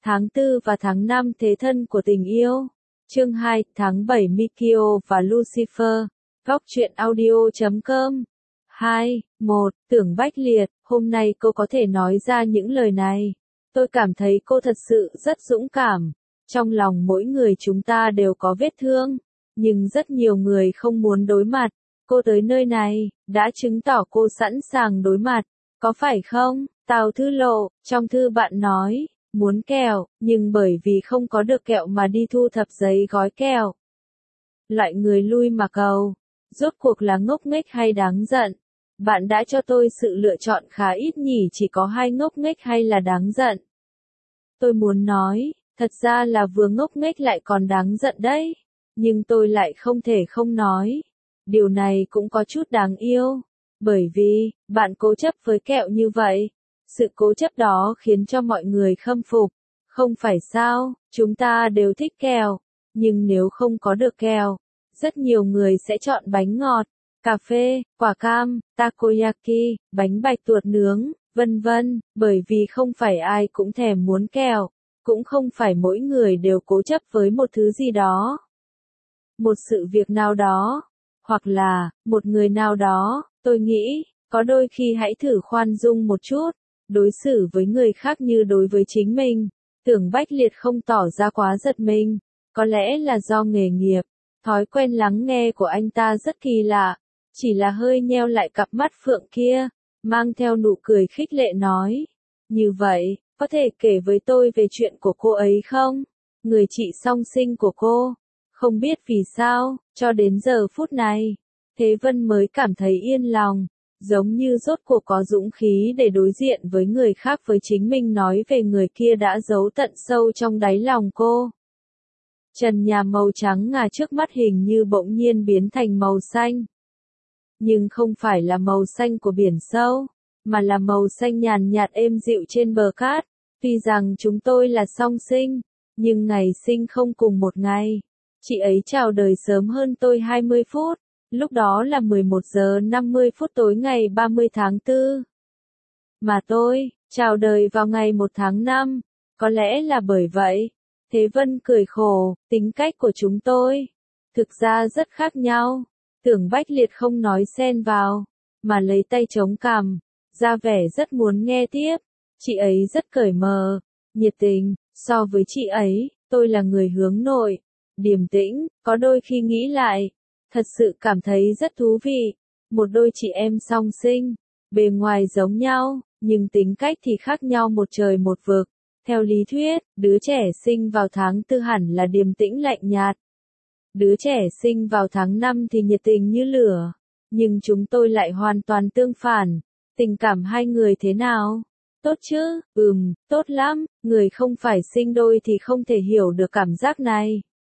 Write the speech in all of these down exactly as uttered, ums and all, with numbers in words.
Tháng tư và tháng năm thế thân của tình yêu. Chương hai, tháng bảy Mikio và Lucifer. Góc truyện audio chấm com. hai, một, Tưởng Bách Liệt, hôm nay cô có thể nói ra những lời này. Tôi cảm thấy cô thật sự rất dũng cảm. Trong lòng mỗi người chúng ta đều có vết thương, nhưng rất nhiều người không muốn đối mặt. Cô tới nơi này, đã chứng tỏ cô sẵn sàng đối mặt, có phải không? Tào Thư Lộ, trong thư bạn nói, muốn kẹo, nhưng bởi vì không có được kẹo mà đi thu thập giấy gói kẹo. Loại người lui mà cầu, rốt cuộc là ngốc nghếch hay đáng giận? Bạn đã cho tôi sự lựa chọn khá ít nhỉ, chỉ có hai ngốc nghếch hay là đáng giận? Tôi muốn nói, thật ra là vừa ngốc nghếch lại còn đáng giận đấy, nhưng tôi lại không thể không nói. Điều này cũng có chút đáng yêu, bởi vì, bạn cố chấp với kẹo như vậy. Sự cố chấp đó khiến cho mọi người khâm phục, không phải sao? Chúng ta đều thích kẹo, nhưng nếu không có được kẹo, rất nhiều người sẽ chọn bánh ngọt, cà phê, quả cam, takoyaki, bánh bạch tuộc nướng, vân vân, bởi vì không phải ai cũng thèm muốn kẹo, cũng không phải mỗi người đều cố chấp với một thứ gì đó. Một sự việc nào đó, hoặc là, một người nào đó, tôi nghĩ, có đôi khi hãy thử khoan dung một chút, đối xử với người khác như đối với chính mình. Tưởng Bách Liệt không tỏ ra quá giật mình, có lẽ là do nghề nghiệp, thói quen lắng nghe của anh ta rất kỳ lạ, chỉ là hơi nheo lại cặp mắt phượng kia, mang theo nụ cười khích lệ nói, như vậy, có thể kể với tôi về chuyện của cô ấy không? Người chị song sinh của cô. Không biết vì sao, cho đến giờ phút này, Thế Vân mới cảm thấy yên lòng, giống như rốt cuộc có dũng khí để đối diện với người khác với chính mình nói về người kia đã giấu tận sâu trong đáy lòng cô. Trần nhà màu trắng ngà trước mắt hình như bỗng nhiên biến thành màu xanh. Nhưng không phải là màu xanh của biển sâu, mà là màu xanh nhàn nhạt êm dịu trên bờ cát. Tuy rằng chúng tôi là song sinh, nhưng ngày sinh không cùng một ngày. Chị ấy chào đời sớm hơn tôi hai mươi phút, lúc đó là mười một giờ năm mươi phút tối ngày ba mươi tháng tư. Mà tôi, chào đời vào ngày một tháng năm, có lẽ là bởi vậy. Thế Vân cười khổ, tính cách của chúng tôi, thực ra rất khác nhau. Tưởng Bách Liệt không nói xen vào, mà lấy tay chống cằm, ra vẻ rất muốn nghe tiếp. Chị ấy rất cởi mở, nhiệt tình, so với chị ấy, tôi là người hướng nội, điềm tĩnh, có đôi khi nghĩ lại, thật sự cảm thấy rất thú vị. Một đôi chị em song sinh, bề ngoài giống nhau, nhưng tính cách thì khác nhau một trời một vực. Theo lý thuyết, đứa trẻ sinh vào tháng tư hẳn là điềm tĩnh lạnh nhạt. Đứa trẻ sinh vào tháng năm thì nhiệt tình như lửa. Nhưng chúng tôi lại hoàn toàn tương phản. Tình cảm hai người thế nào? Tốt chứ? Ừm, tốt lắm. Người không phải sinh đôi thì không thể hiểu được cảm giác này.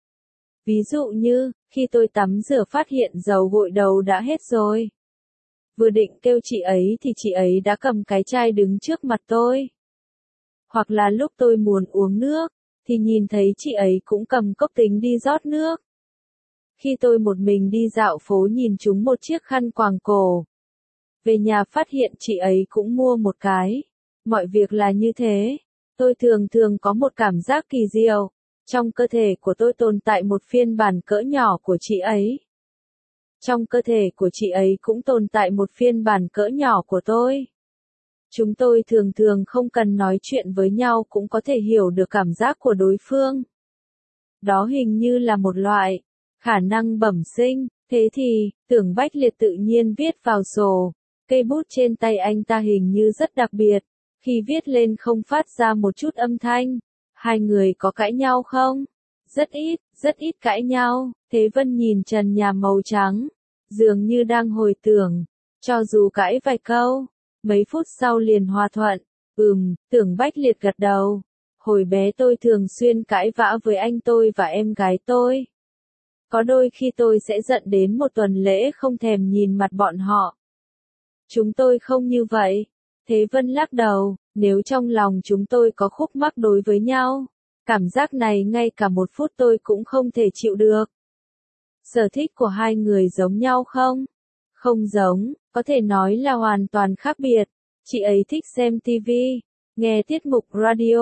Ví dụ như, khi tôi tắm rửa phát hiện dầu gội đầu đã hết rồi. Vừa định kêu chị ấy thì chị ấy đã cầm cái chai đứng trước mặt tôi. Hoặc là lúc tôi muốn uống nước, thì nhìn thấy chị ấy cũng cầm cốc tính đi rót nước. Khi tôi một mình đi dạo phố nhìn trúng một chiếc khăn quàng cổ. Về nhà phát hiện chị ấy cũng mua một cái. Mọi việc là như thế. Tôi thường thường có một cảm giác kỳ diệu. Trong cơ thể của tôi tồn tại một phiên bản cỡ nhỏ của chị ấy. Trong cơ thể của chị ấy cũng tồn tại một phiên bản cỡ nhỏ của tôi. Chúng tôi thường thường không cần nói chuyện với nhau cũng có thể hiểu được cảm giác của đối phương. Đó hình như là một loại khả năng bẩm sinh. Thế thì, Tưởng Bách Liệt tự nhiên viết vào sổ. Cây bút trên tay anh ta hình như rất đặc biệt. Khi viết lên không phát ra một chút âm thanh. Hai người có cãi nhau không? Rất ít, rất ít cãi nhau. Thế Vân nhìn trần nhà màu trắng, dường như đang hồi tưởng. Cho dù cãi vài câu, mấy phút sau liền hòa thuận. Ừm, Tưởng Bách Liệt gật đầu. Hồi bé tôi thường xuyên cãi vã với anh tôi và em gái tôi. Có đôi khi tôi sẽ giận đến một tuần lễ không thèm nhìn mặt bọn họ. Chúng tôi không như vậy. Thế Vân lắc đầu, nếu trong lòng chúng tôi có khúc mắc đối với nhau, cảm giác này ngay cả một phút tôi cũng không thể chịu được. Sở thích của hai người giống nhau không? Không giống, có thể nói là hoàn toàn khác biệt. Chị ấy thích xem ti vi, nghe tiết mục radio,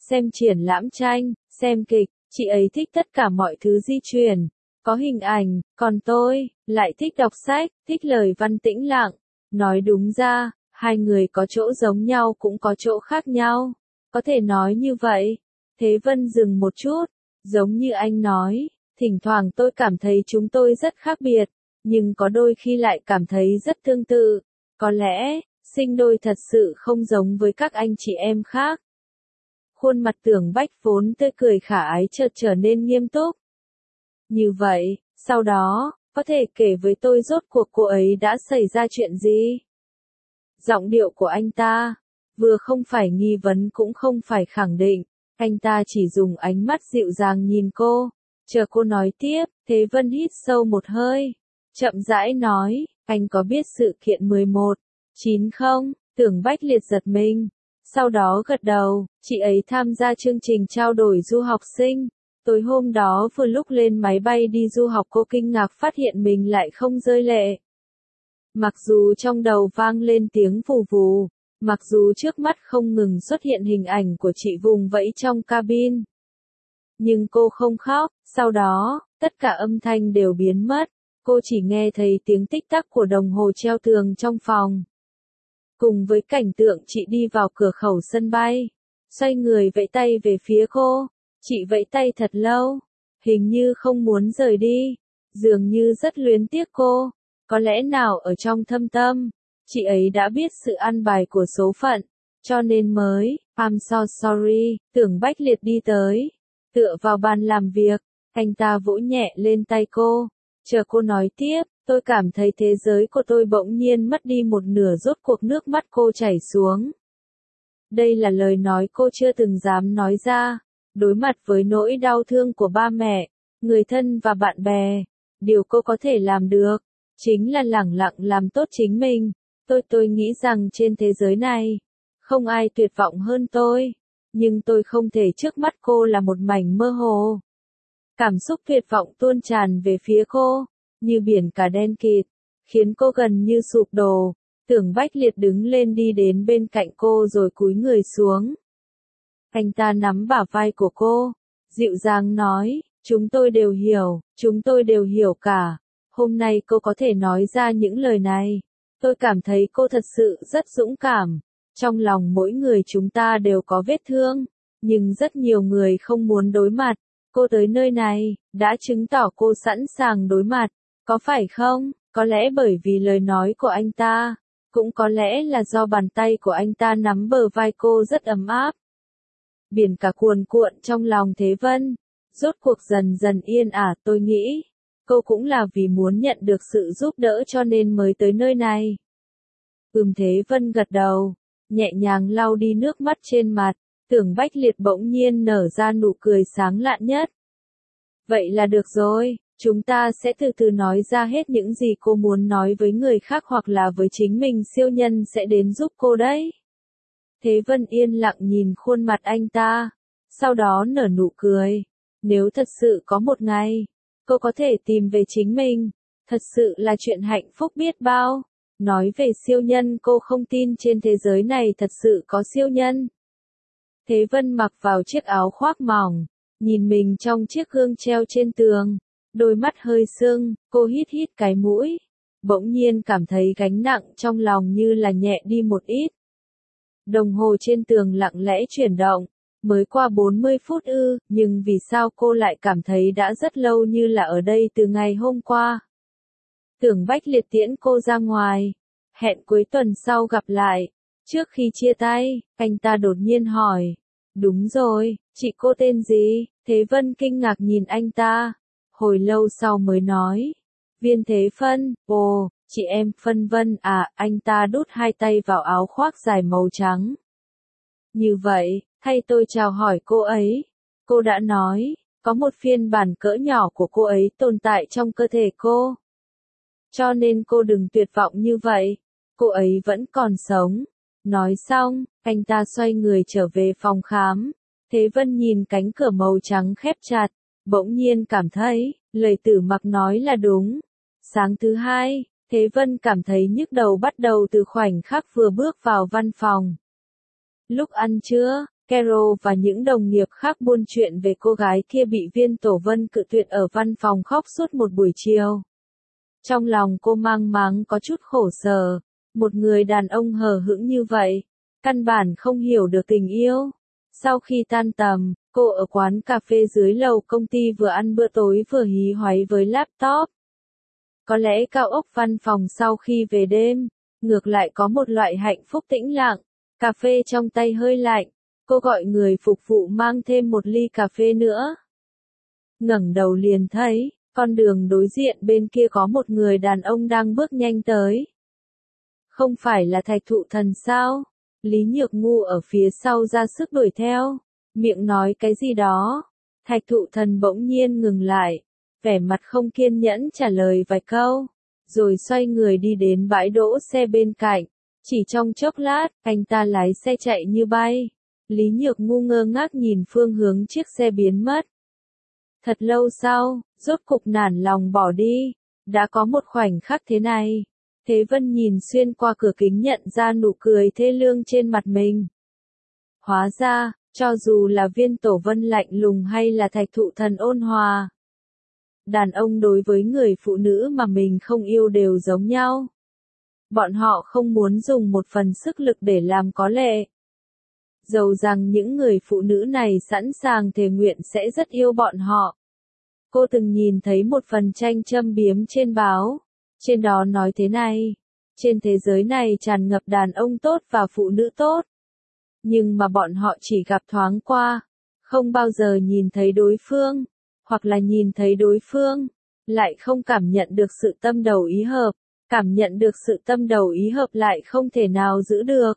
xem triển lãm tranh, xem kịch, chị ấy thích tất cả mọi thứ di chuyển, có hình ảnh, còn tôi, lại thích đọc sách, thích lời văn tĩnh lặng. Nói đúng ra, hai người có chỗ giống nhau cũng có chỗ khác nhau. Có thể nói như vậy. Thế Vân dừng một chút, giống như anh nói, thỉnh thoảng tôi cảm thấy chúng tôi rất khác biệt, nhưng có đôi khi lại cảm thấy rất tương tự. Có lẽ, sinh đôi thật sự không giống với các anh chị em khác. Khuôn mặt Tưởng Bách vốn tươi cười khả ái chợt trở nên nghiêm túc. Như vậy, sau đó, có thể kể với tôi rốt cuộc cô ấy đã xảy ra chuyện gì? Giọng điệu của anh ta, vừa không phải nghi vấn cũng không phải khẳng định, anh ta chỉ dùng ánh mắt dịu dàng nhìn cô, chờ cô nói tiếp. Thế Vân hít sâu một hơi, chậm rãi nói, anh có biết sự kiện mười một chín không? Tưởng Bách Liệt giật mình, sau đó gật đầu, chị ấy tham gia chương trình trao đổi du học sinh. Tối hôm đó vừa lúc lên máy bay đi du học cô kinh ngạc phát hiện mình lại không rơi lệ. Mặc dù trong đầu vang lên tiếng vù vù, mặc dù trước mắt không ngừng xuất hiện hình ảnh của chị vùng vẫy trong cabin. Nhưng cô không khóc, sau đó, tất cả âm thanh đều biến mất, cô chỉ nghe thấy tiếng tích tắc của đồng hồ treo tường trong phòng. Cùng với cảnh tượng chị đi vào cửa khẩu sân bay, xoay người vẫy tay về phía cô, chị vẫy tay thật lâu, hình như không muốn rời đi, dường như rất luyến tiếc cô. Có lẽ nào ở trong thâm tâm, chị ấy đã biết sự an bài của số phận, cho nên mới, I'm so sorry. Tưởng Bách Liệt đi tới, tựa vào bàn làm việc, anh ta vỗ nhẹ lên tay cô, chờ cô nói tiếp. Tôi cảm thấy thế giới của tôi bỗng nhiên mất đi một nửa, rốt cuộc nước mắt cô chảy xuống. Đây là lời nói cô chưa từng dám nói ra, đối mặt với nỗi đau thương của ba mẹ, người thân và bạn bè, điều cô có thể làm được chính là lẳng lặng làm tốt chính mình. Tôi tôi nghĩ rằng trên thế giới này, không ai tuyệt vọng hơn tôi, nhưng tôi không thể. Trước mắt cô là một mảnh mơ hồ. Cảm xúc tuyệt vọng tuôn tràn về phía cô, như biển cả đen kịt, khiến cô gần như sụp đổ. Tưởng Bách Liệt đứng lên đi đến bên cạnh cô rồi cúi người xuống. Anh ta nắm bả vai của cô, dịu dàng nói, chúng tôi đều hiểu, chúng tôi đều hiểu cả. Hôm nay cô có thể nói ra những lời này, tôi cảm thấy cô thật sự rất dũng cảm. Trong lòng mỗi người chúng ta đều có vết thương, nhưng rất nhiều người không muốn đối mặt. Cô tới nơi này, đã chứng tỏ cô sẵn sàng đối mặt, có phải không? Có lẽ bởi vì lời nói của anh ta, cũng có lẽ là do bàn tay của anh ta nắm bờ vai cô rất ấm áp. Biển cả cuồn cuộn trong lòng Thế Vân, rốt cuộc dần dần yên ả. Tôi nghĩ, cô cũng là vì muốn nhận được sự giúp đỡ cho nên mới tới nơi này. Ừm. Thế Vân gật đầu, nhẹ nhàng lau đi nước mắt trên mặt. Tưởng Bách Liệt bỗng nhiên nở ra nụ cười sáng lạn nhất. Vậy là được rồi, chúng ta sẽ từ từ nói ra hết những gì cô muốn nói với người khác hoặc là với chính mình, siêu nhân sẽ đến giúp cô đấy. Thế Vân yên lặng nhìn khuôn mặt anh ta, sau đó nở nụ cười. Nếu thật sự có một ngày, cô có thể tìm về chính mình, thật sự là chuyện hạnh phúc biết bao. Nói về siêu nhân, cô không tin trên thế giới này thật sự có siêu nhân. Thế Vân mặc vào chiếc áo khoác mỏng, nhìn mình trong chiếc gương treo trên tường, đôi mắt hơi sưng, cô hít hít cái mũi, bỗng nhiên cảm thấy gánh nặng trong lòng như là nhẹ đi một ít. Đồng hồ trên tường lặng lẽ chuyển động, mới qua bốn mươi phút ư, nhưng vì sao cô lại cảm thấy đã rất lâu, như là ở đây từ ngày hôm qua. Tưởng Bách Liệt tiễn cô ra ngoài, hẹn cuối tuần sau gặp lại. Trước khi chia tay, anh ta đột nhiên hỏi, đúng rồi, chị cô tên gì? Thế Vân kinh ngạc nhìn anh ta, hồi lâu sau mới nói, Viên Thế Phân. Ồ, chị em Phân Vân à? Anh ta đút hai tay vào áo khoác dài màu trắng. Như vậy, thay tôi chào hỏi cô ấy. Cô đã nói, có một phiên bản cỡ nhỏ của cô ấy tồn tại trong cơ thể cô. Cho nên cô đừng tuyệt vọng như vậy, cô ấy vẫn còn sống. Nói xong, anh ta xoay người trở về phòng khám. Thế Vân nhìn cánh cửa màu trắng khép chặt, bỗng nhiên cảm thấy, lời Tử Mặc nói là đúng. Sáng thứ hai, Thế Vân cảm thấy nhức đầu bắt đầu từ khoảnh khắc vừa bước vào văn phòng. Lúc ăn trưa, Carol và những đồng nghiệp khác buôn chuyện về cô gái kia bị Viên Tổ Vân cự tuyệt ở văn phòng khóc suốt một buổi chiều. Trong lòng cô mang máng có chút khổ sở, một người đàn ông hờ hững như vậy, căn bản không hiểu được tình yêu. Sau khi tan tầm, cô ở quán cà phê dưới lầu công ty vừa ăn bữa tối vừa hí hoáy với laptop. Có lẽ cao ốc văn phòng sau khi về đêm, ngược lại có một loại hạnh phúc tĩnh lặng, cà phê trong tay hơi lạnh, cô gọi người phục vụ mang thêm một ly cà phê nữa. Ngẩng đầu liền thấy, con đường đối diện bên kia có một người đàn ông đang bước nhanh tới. Không phải là Thạch Thụ Thần sao? Lý Nhược Ngu ở phía sau ra sức đuổi theo, miệng nói cái gì đó. Thạch Thụ Thần bỗng nhiên ngừng lại, vẻ mặt không kiên nhẫn trả lời vài câu, rồi xoay người đi đến bãi đỗ xe bên cạnh. Chỉ trong chốc lát, anh ta lái xe chạy như bay. Lý Nhược Ngu ngơ ngác nhìn phương hướng chiếc xe biến mất. Thật lâu sau, rốt cục nản lòng bỏ đi. Đã có một khoảnh khắc thế này. Thế Vân nhìn xuyên qua cửa kính nhận ra nụ cười thê lương trên mặt mình. Hóa ra, cho dù là Viên Tổ Vân lạnh lùng hay là Thạch Thụ Thần ôn hòa, đàn ông đối với người phụ nữ mà mình không yêu đều giống nhau. Bọn họ không muốn dùng một phần sức lực để làm có lệ. Dầu rằng những người phụ nữ này sẵn sàng thề nguyện sẽ rất yêu bọn họ. Cô từng nhìn thấy một phần tranh châm biếm trên báo. Trên đó nói thế này, trên thế giới này tràn ngập đàn ông tốt và phụ nữ tốt. Nhưng mà bọn họ chỉ gặp thoáng qua, không bao giờ nhìn thấy đối phương, hoặc là nhìn thấy đối phương, lại không cảm nhận được sự tâm đầu ý hợp, cảm nhận được sự tâm đầu ý hợp lại không thể nào giữ được.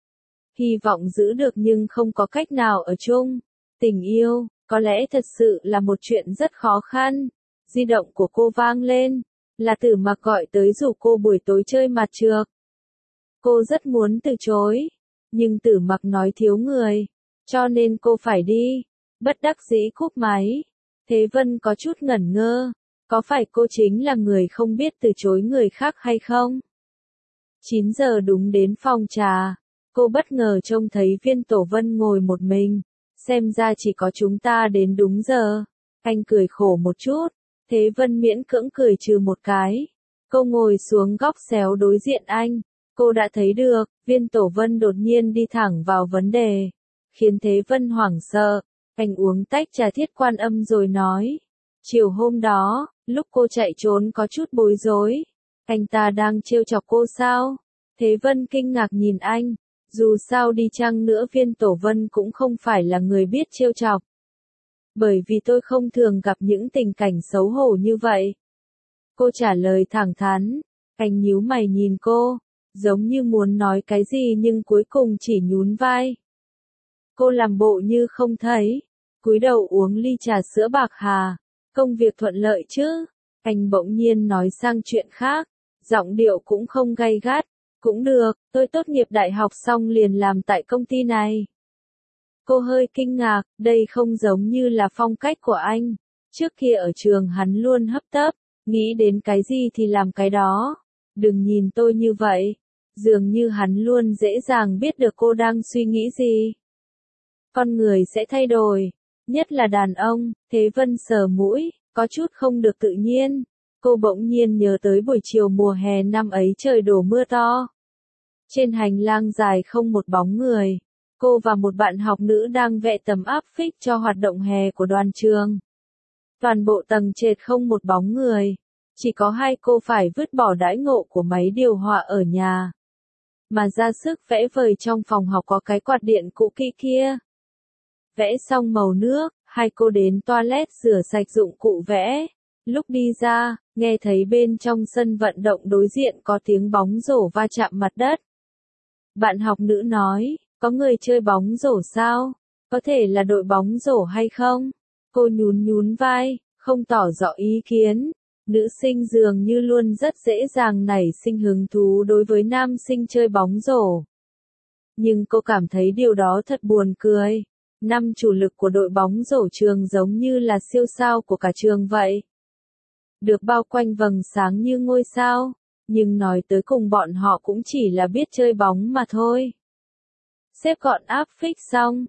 Hy vọng giữ được nhưng không có cách nào ở chung. Tình yêu, có lẽ thật sự là một chuyện rất khó khăn. Di động của cô vang lên. Là Tử Mặc gọi tới rủ cô buổi tối chơi mặt trược. Cô rất muốn từ chối, nhưng Tử Mặc nói thiếu người, cho nên cô phải đi. Bất đắc dĩ cúp máy. Thế Vân có chút ngẩn ngơ, có phải cô chính là người không biết từ chối người khác hay không? chín giờ đúng đến phòng trà, cô bất ngờ trông thấy Viên Tổ Vân ngồi một mình, xem ra chỉ có chúng ta đến đúng giờ. Anh cười khổ một chút. Thế Vân miễn cưỡng cười trừ một cái. Cô ngồi xuống góc xéo đối diện anh. Cô đã thấy được, Viên Tổ Vân đột nhiên đi thẳng vào vấn đề. Khiến Thế Vân hoảng sợ. Anh uống tách trà Thiết Quan Âm rồi nói. Chiều hôm đó, lúc cô chạy trốn có chút bối rối. Anh ta đang trêu chọc cô sao? Thế Vân kinh ngạc nhìn anh. Dù sao đi chăng nữa Viên Tổ Vân cũng không phải là người biết trêu chọc. Bởi vì tôi không thường gặp những tình cảnh xấu hổ như vậy. Cô trả lời thẳng thắn. Anh nhíu mày nhìn cô, giống như muốn nói cái gì nhưng cuối cùng chỉ nhún vai. Cô làm bộ như không thấy, cúi đầu uống ly trà sữa bạc hà. Công việc thuận lợi chứ? Anh bỗng nhiên nói sang chuyện khác, giọng điệu cũng không gay gắt. Cũng được, tôi tốt nghiệp đại học xong liền làm tại công ty này. Cô hơi kinh ngạc, đây không giống như là phong cách của anh. Trước kia ở trường hắn luôn hấp tấp, nghĩ đến cái gì thì làm cái đó. Đừng nhìn tôi như vậy. Dường như hắn luôn dễ dàng biết được cô đang suy nghĩ gì. Con người sẽ thay đổi, nhất là đàn ông. Thế Vân sờ mũi, có chút không được tự nhiên. Cô bỗng nhiên nhớ tới buổi chiều mùa hè năm ấy trời đổ mưa to. Trên hành lang dài không một bóng người. Cô và một bạn học nữ đang vẽ tấm áp phích cho hoạt động hè của đoàn trường. Toàn bộ tầng trệt không một bóng người. Chỉ có hai cô phải vứt bỏ đãi ngộ của máy điều hòa ở nhà. Mà ra sức vẽ vời trong phòng học có cái quạt điện cũ kỹ kia. Vẽ xong màu nước, hai cô đến toilet rửa sạch dụng cụ vẽ. Lúc đi ra, nghe thấy bên trong sân vận động đối diện có tiếng bóng rổ va chạm mặt đất. Bạn học nữ nói, có người chơi bóng rổ sao? Có thể là đội bóng rổ hay không? Cô nhún nhún vai, không tỏ rõ ý kiến. Nữ sinh dường như luôn rất dễ dàng nảy sinh hứng thú đối với nam sinh chơi bóng rổ. Nhưng cô cảm thấy điều đó thật buồn cười. Năm chủ lực của đội bóng rổ trường giống như là siêu sao của cả trường vậy. Được bao quanh vầng sáng như ngôi sao, nhưng nói tới cùng bọn họ cũng chỉ là biết chơi bóng mà thôi. Xếp gọn áp phích xong,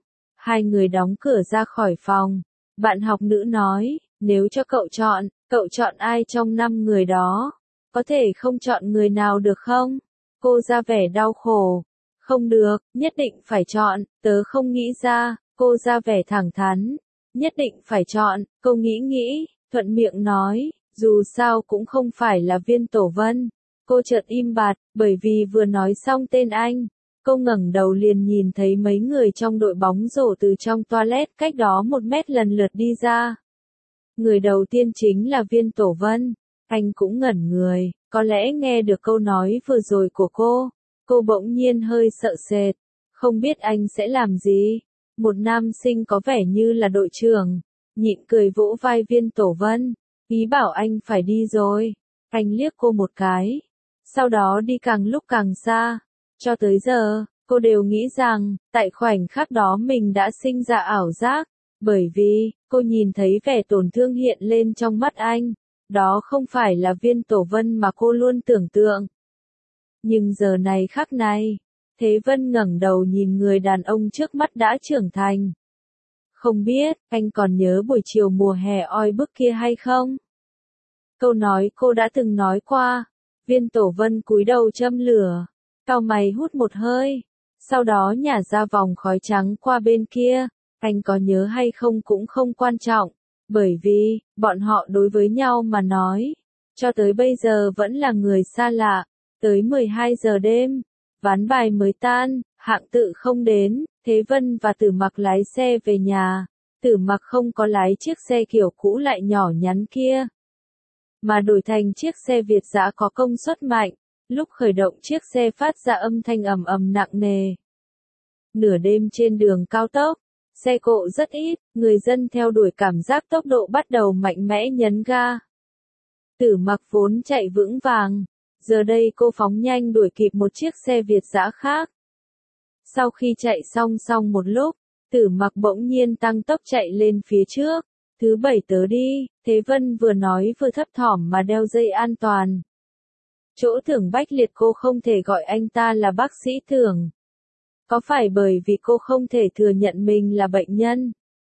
Hai người đóng cửa ra khỏi phòng. Bạn học nữ nói, nếu cho cậu chọn, cậu chọn ai trong năm người đó? Có thể không chọn người nào được không? Cô ra vẻ đau khổ. Không được, nhất định phải chọn, tớ không nghĩ ra. Cô ra vẻ thẳng thắn. Nhất định phải chọn, cô nghĩ nghĩ, thuận miệng nói, dù sao cũng không phải là Viên Tổ Vân. Cô chợt im bặt, bởi vì vừa nói xong tên anh. Cô ngẩng đầu liền nhìn thấy mấy người trong đội bóng rổ từ trong toilet cách đó một mét lần lượt đi ra. Người đầu tiên chính là Viên Tổ Vân. Anh cũng ngẩn người, có lẽ nghe được câu nói vừa rồi của cô. Cô bỗng nhiên hơi sợ sệt. Không biết anh sẽ làm gì? Một nam sinh có vẻ như là đội trưởng. Nhịn cười vỗ vai Viên Tổ Vân. Ý bảo anh phải đi rồi. Anh liếc cô một cái. Sau đó đi càng lúc càng xa. Cho tới giờ, cô đều nghĩ rằng, tại khoảnh khắc đó mình đã sinh ra ảo giác. Bởi vì, cô nhìn thấy vẻ tổn thương hiện lên trong mắt anh. Đó không phải là Viên Tổ Vân mà cô luôn tưởng tượng. Nhưng giờ này khắc này, Thế Vân ngẩng đầu nhìn người đàn ông trước mắt đã trưởng thành. Không biết, anh còn nhớ buổi chiều mùa hè oi bức kia hay không? Câu nói cô đã từng nói qua. Viên Tổ Vân cúi đầu châm lửa, cau mày hút một hơi, sau đó nhả ra vòng khói trắng qua bên kia. Anh có nhớ hay không cũng không quan trọng, bởi vì, bọn họ đối với nhau mà nói, cho tới bây giờ vẫn là người xa lạ. Tới mười hai giờ đêm, ván bài mới tan, Hạng Tự không đến, Thế Vân và Tử Mặc lái xe về nhà. Tử Mặc không có lái chiếc xe kiểu cũ lại nhỏ nhắn kia, mà đổi thành chiếc xe Việt dã có công suất mạnh. Lúc khởi động chiếc xe phát ra âm thanh ầm ầm nặng nề. Nửa đêm trên đường cao tốc, xe cộ rất ít, người dân theo đuổi cảm giác tốc độ bắt đầu mạnh mẽ nhấn ga. Tử Mặc vốn chạy vững vàng, giờ đây cô phóng nhanh đuổi kịp một chiếc xe Việt dã khác. Sau khi chạy xong xong một lúc, Tử Mặc bỗng nhiên tăng tốc chạy lên phía trước. Thứ bảy tớ đi, Thế Vân vừa nói vừa thấp thỏm mà đeo dây an toàn. Chỗ Tưởng Bách Liệt cô không thể gọi anh ta là bác sĩ Tưởng. Có phải bởi vì cô không thể thừa nhận mình là bệnh nhân?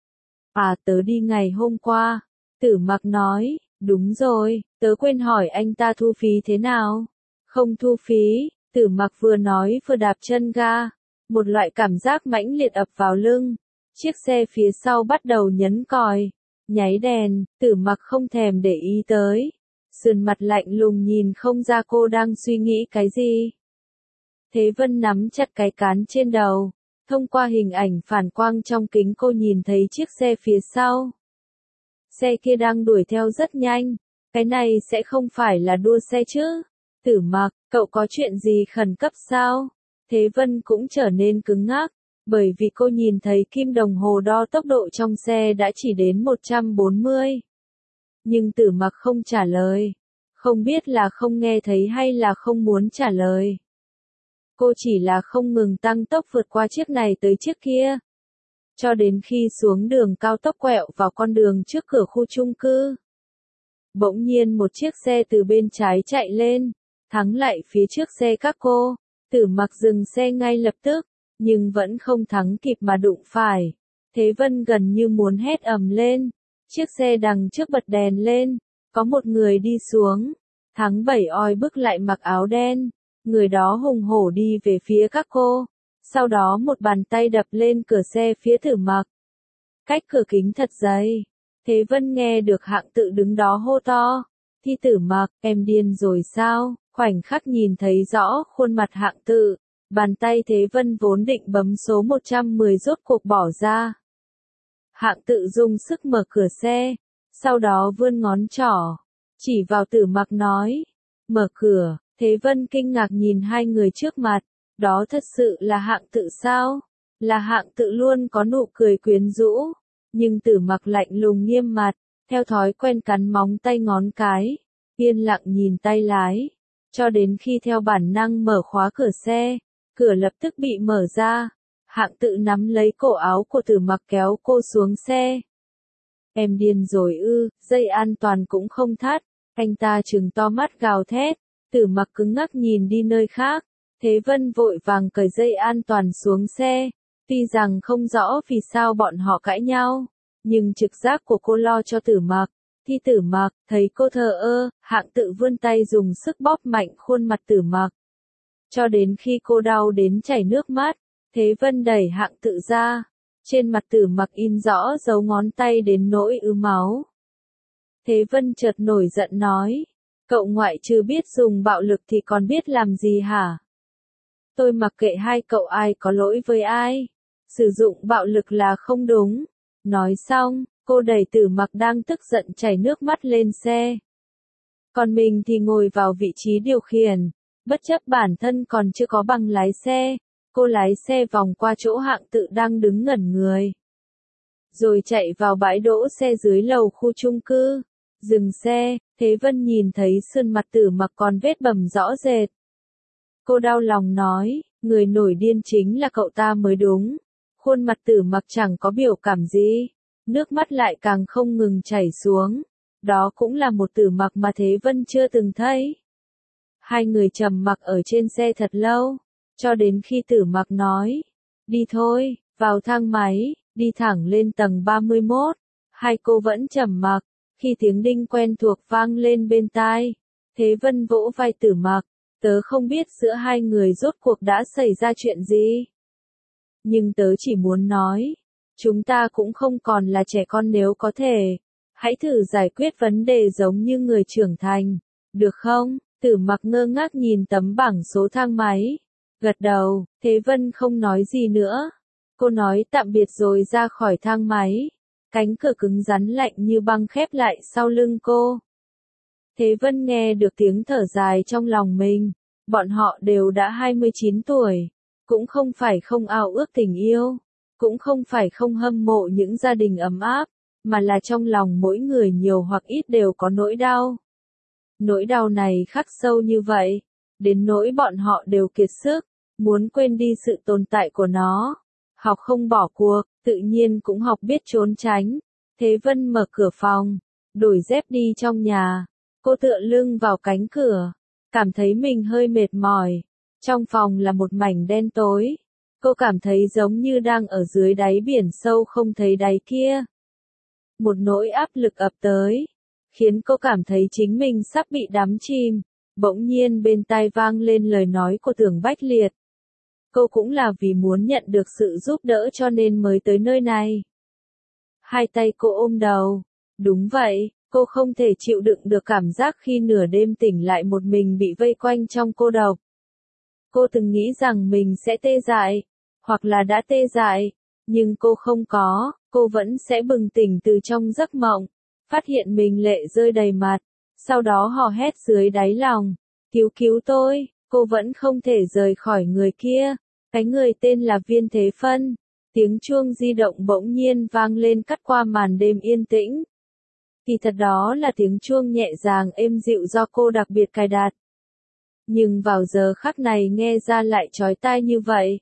À, tớ đi ngày hôm qua. Tử Mặc nói, đúng rồi, tớ quên hỏi anh ta thu phí thế nào? Không thu phí. Tử Mặc vừa nói vừa đạp chân ga. Một loại cảm giác mãnh liệt ập vào lưng. Chiếc xe phía sau bắt đầu nhấn còi, nháy đèn. Tử Mặc không thèm để ý tới, sườn mặt lạnh lùng nhìn không ra cô đang suy nghĩ cái gì. Thế Vân nắm chặt cái cán trên đầu. Thông qua hình ảnh phản quang trong kính cô nhìn thấy chiếc xe phía sau. Xe kia đang đuổi theo rất nhanh. Cái này sẽ không phải là đua xe chứ? Tử Mặc, cậu có chuyện gì khẩn cấp sao? Thế Vân cũng trở nên cứng ngắc, bởi vì cô nhìn thấy kim đồng hồ đo tốc độ trong xe đã chỉ đến một trăm bốn mươi. Nhưng Tử Mặc không trả lời. Không biết là không nghe thấy hay là không muốn trả lời. Cô chỉ là không ngừng tăng tốc vượt qua chiếc này tới chiếc kia. Cho đến khi xuống đường cao tốc quẹo vào con đường trước cửa khu chung cư. Bỗng nhiên một chiếc xe từ bên trái chạy lên, thắng lại phía trước xe các cô. Tử Mặc dừng xe ngay lập tức, nhưng vẫn không thắng kịp mà đụng phải. Thế Vân gần như muốn hét ầm lên. Chiếc xe đằng trước bật đèn lên, có một người đi xuống. Tháng bảy oi bức lại mặc áo đen. Người đó hùng hổ đi về phía các cô. Sau đó một bàn tay đập lên cửa xe phía Tử Mặc. Cách cửa kính thật dày. Thế Vân nghe được Hạng Tự đứng đó hô to. Thi Tử Mặc, em điên rồi sao? Khoảnh khắc nhìn thấy rõ khuôn mặt Hạng Tự. Bàn tay Thế Vân vốn định bấm số một trăm mười rốt cuộc bỏ ra. Hạng Tự dùng sức mở cửa xe. Sau đó vươn ngón trỏ, chỉ vào Tử Mặc nói. Mở cửa. Thế Vân kinh ngạc nhìn hai người trước mặt. Đó thật sự là Hạng Tự sao? Là Hạng Tự luôn có nụ cười quyến rũ. Nhưng Tử Mặc lạnh lùng nghiêm mặt, theo thói quen cắn móng tay ngón cái, yên lặng nhìn tay lái, cho đến khi theo bản năng mở khóa cửa xe, cửa lập tức bị mở ra. Hạng Tự nắm lấy cổ áo của Tử Mặc kéo cô xuống xe. Em điên rồi ư? Dây an toàn cũng không thắt. Anh ta trừng to mắt gào thét. Tử Mặc cứng ngắc nhìn đi nơi khác. Thế Vân vội vàng cởi dây an toàn xuống xe, Tuy rằng không rõ vì sao bọn họ cãi nhau, nhưng trực giác của cô lo cho Tử Mặc. Thi Tử Mặc thấy cô thờ ơ, Hạng Tự vươn tay dùng sức bóp mạnh khuôn mặt Tử Mặc. Cho đến khi cô đau đến chảy nước mắt, Thế Vân đẩy Hạng Tự ra. Trên mặt Tử Mặc in rõ dấu ngón tay đến nỗi ứ máu. Thế Vân chợt nổi giận nói, cậu ngoại trừ biết dùng bạo lực thì còn biết làm gì hả? Tôi mặc kệ hai cậu ai có lỗi với ai. Sử dụng bạo lực là không đúng. Nói xong, cô đẩy Tử Mặc đang tức giận chảy nước mắt lên xe. Còn mình thì ngồi vào vị trí điều khiển. Bất chấp bản thân còn chưa có bằng lái xe, cô lái xe vòng qua chỗ Hạng Tự đang đứng ngẩn người. Rồi chạy vào bãi đỗ xe dưới lầu khu chung cư. Dừng xe, Thế Vân nhìn thấy sườn mặt Tử Mặc còn vết bầm rõ rệt. Cô đau lòng nói, người nổi điên chính là cậu ta mới đúng. Khuôn mặt Tử Mặc chẳng có biểu cảm gì, nước mắt lại càng không ngừng chảy xuống. Đó cũng là một Tử Mặc mà Thế Vân chưa từng thấy. Hai người trầm mặc ở trên xe thật lâu, cho đến khi Tử Mặc nói, đi thôi, vào thang máy, đi thẳng lên tầng ba mươi mốt. Hai cô vẫn trầm mặc, khi tiếng đinh quen thuộc vang lên bên tai. Thế Vân vỗ vai Tử Mặc, tớ không biết giữa hai người rốt cuộc đã xảy ra chuyện gì. Nhưng tớ chỉ muốn nói, chúng ta cũng không còn là trẻ con nếu có thể. Hãy thử giải quyết vấn đề giống như người trưởng thành, được không? Tử Mặc ngơ ngác nhìn tấm bảng số thang máy. Gật đầu, Thế Vân không nói gì nữa. Cô nói tạm biệt rồi ra khỏi thang máy. Cánh cửa cứng rắn lạnh như băng khép lại sau lưng cô. Thế Vân nghe được tiếng thở dài trong lòng mình. Bọn họ đều đã hai mươi chín tuổi. Cũng không phải không ao ước tình yêu. Cũng không phải không hâm mộ những gia đình ấm áp. Mà là trong lòng mỗi người nhiều hoặc ít đều có nỗi đau. Nỗi đau này khắc sâu như vậy. Đến nỗi bọn họ đều kiệt sức. Muốn quên đi sự tồn tại của nó. Học không bỏ cuộc, tự nhiên cũng học biết trốn tránh. Thế Vân mở cửa phòng. Đổi dép đi trong nhà. Cô tựa lưng vào cánh cửa. Cảm thấy mình hơi mệt mỏi. Trong phòng là một mảnh đen tối. Cô cảm thấy giống như đang ở dưới đáy biển sâu không thấy đáy kia. Một nỗi áp lực ập tới. Khiến cô cảm thấy chính mình sắp bị đắm chìm. Bỗng nhiên bên tai vang lên lời nói của Tưởng Bách Liệt. Cô cũng là vì muốn nhận được sự giúp đỡ cho nên mới tới nơi này. Hai tay cô ôm đầu. Đúng vậy, cô không thể chịu đựng được cảm giác khi nửa đêm tỉnh lại một mình bị vây quanh trong cô độc. Cô từng nghĩ rằng mình sẽ tê dại, hoặc là đã tê dại, nhưng cô không có, cô vẫn sẽ bừng tỉnh từ trong giấc mộng, phát hiện mình lệ rơi đầy mặt, sau đó hò hét dưới đáy lòng, cứu cứu tôi, cô vẫn không thể rời khỏi người kia, cái người tên là Viên Thế Phân. Tiếng chuông di động bỗng nhiên vang lên cắt qua màn đêm yên tĩnh. Thì thật đó là tiếng chuông nhẹ nhàng êm dịu do cô đặc biệt cài đặt. Nhưng vào giờ khắc này nghe ra lại chói tai như vậy.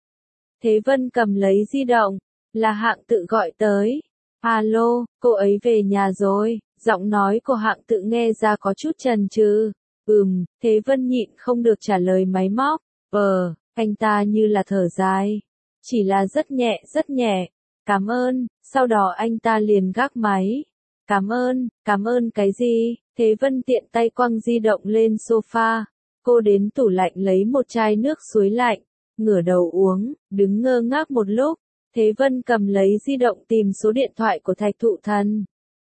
Thế Vân cầm lấy di động, là Hạng Tự gọi tới. Alo, cô ấy về nhà rồi, giọng nói của Hạng Tự nghe ra có chút chần chừ. Ừm, Thế Vân nhịn không được trả lời máy móc. Ờ, anh ta như là thở dài. Chỉ là rất nhẹ, rất nhẹ. Cảm ơn, sau đó anh ta liền gác máy. Cảm ơn, cảm ơn cái gì? Thế Vân tiện tay quăng di động lên sofa. Cô đến tủ lạnh lấy một chai nước suối lạnh, ngửa đầu uống, đứng ngơ ngác một lúc. Thế Vân cầm lấy di động tìm số điện thoại của Thạch Thụ Thần.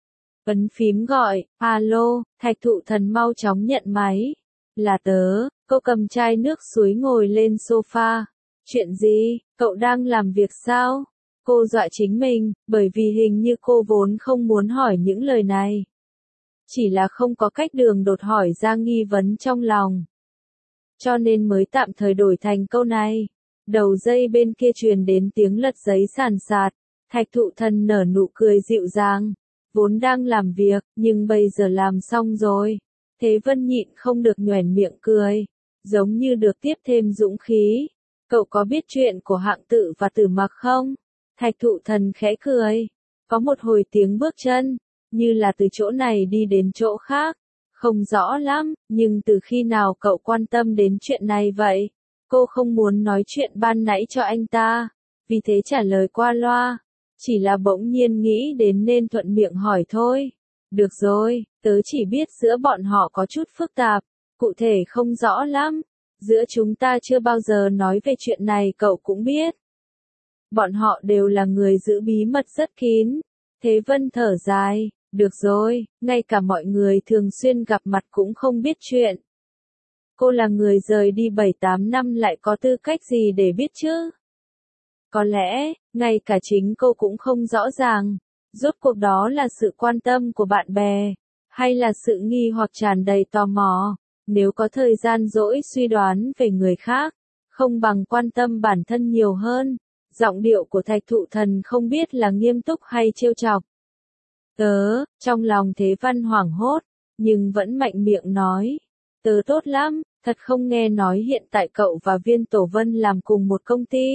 Ấn phím gọi, alo, Thạch Thụ Thần mau chóng nhận máy. Là tớ, cô cầm chai nước suối ngồi lên sofa. Chuyện gì, cậu đang làm việc sao? Cô dọa chính mình, bởi vì hình như cô vốn không muốn hỏi những lời này. Chỉ là không có cách đường đột hỏi ra nghi vấn trong lòng. Cho nên mới tạm thời đổi thành câu này. Đầu dây bên kia truyền đến tiếng lật giấy sàn sạt. Thạch Thụ Thần nở nụ cười dịu dàng. Vốn đang làm việc, nhưng bây giờ làm xong rồi. Thế Vân nhịn không được nhoẻn miệng cười. Giống như được tiếp thêm dũng khí. Cậu có biết chuyện của Hạng Tự và Tử Mặc không? Thạch Thụ Thần khẽ cười. Có một hồi tiếng bước chân. Như là từ chỗ này đi đến chỗ khác. Không rõ lắm, nhưng từ khi nào cậu quan tâm đến chuyện này vậy? Cô không muốn nói chuyện ban nãy cho anh ta. vì thế trả lời qua loa. Chỉ là bỗng nhiên nghĩ đến nên thuận miệng hỏi thôi. Được rồi, tớ chỉ biết giữa bọn họ có chút phức tạp, cụ thể không rõ lắm. Giữa chúng ta chưa bao giờ nói về chuyện này cậu cũng biết. Bọn họ đều là người giữ bí mật rất kín. Thế Vân thở dài, được rồi, ngay cả mọi người thường xuyên gặp mặt cũng không biết chuyện. Cô là người rời đi bảy tám năm lại có tư cách gì để biết chứ? Có lẽ, ngay cả chính cô cũng không rõ ràng, rốt cuộc đó là sự quan tâm của bạn bè, hay là sự nghi hoặc tràn đầy tò mò. Nếu có thời gian rỗi suy đoán về người khác, không bằng quan tâm bản thân nhiều hơn. Giọng điệu của Thạch Thụ Thần không biết là nghiêm túc hay trêu chọc. Tớ, trong lòng Thế Văn hoảng hốt, nhưng vẫn mạnh miệng nói. Tớ tốt lắm, thật không nghe nói hiện tại cậu và Viên Tổ Vân làm cùng một công ty.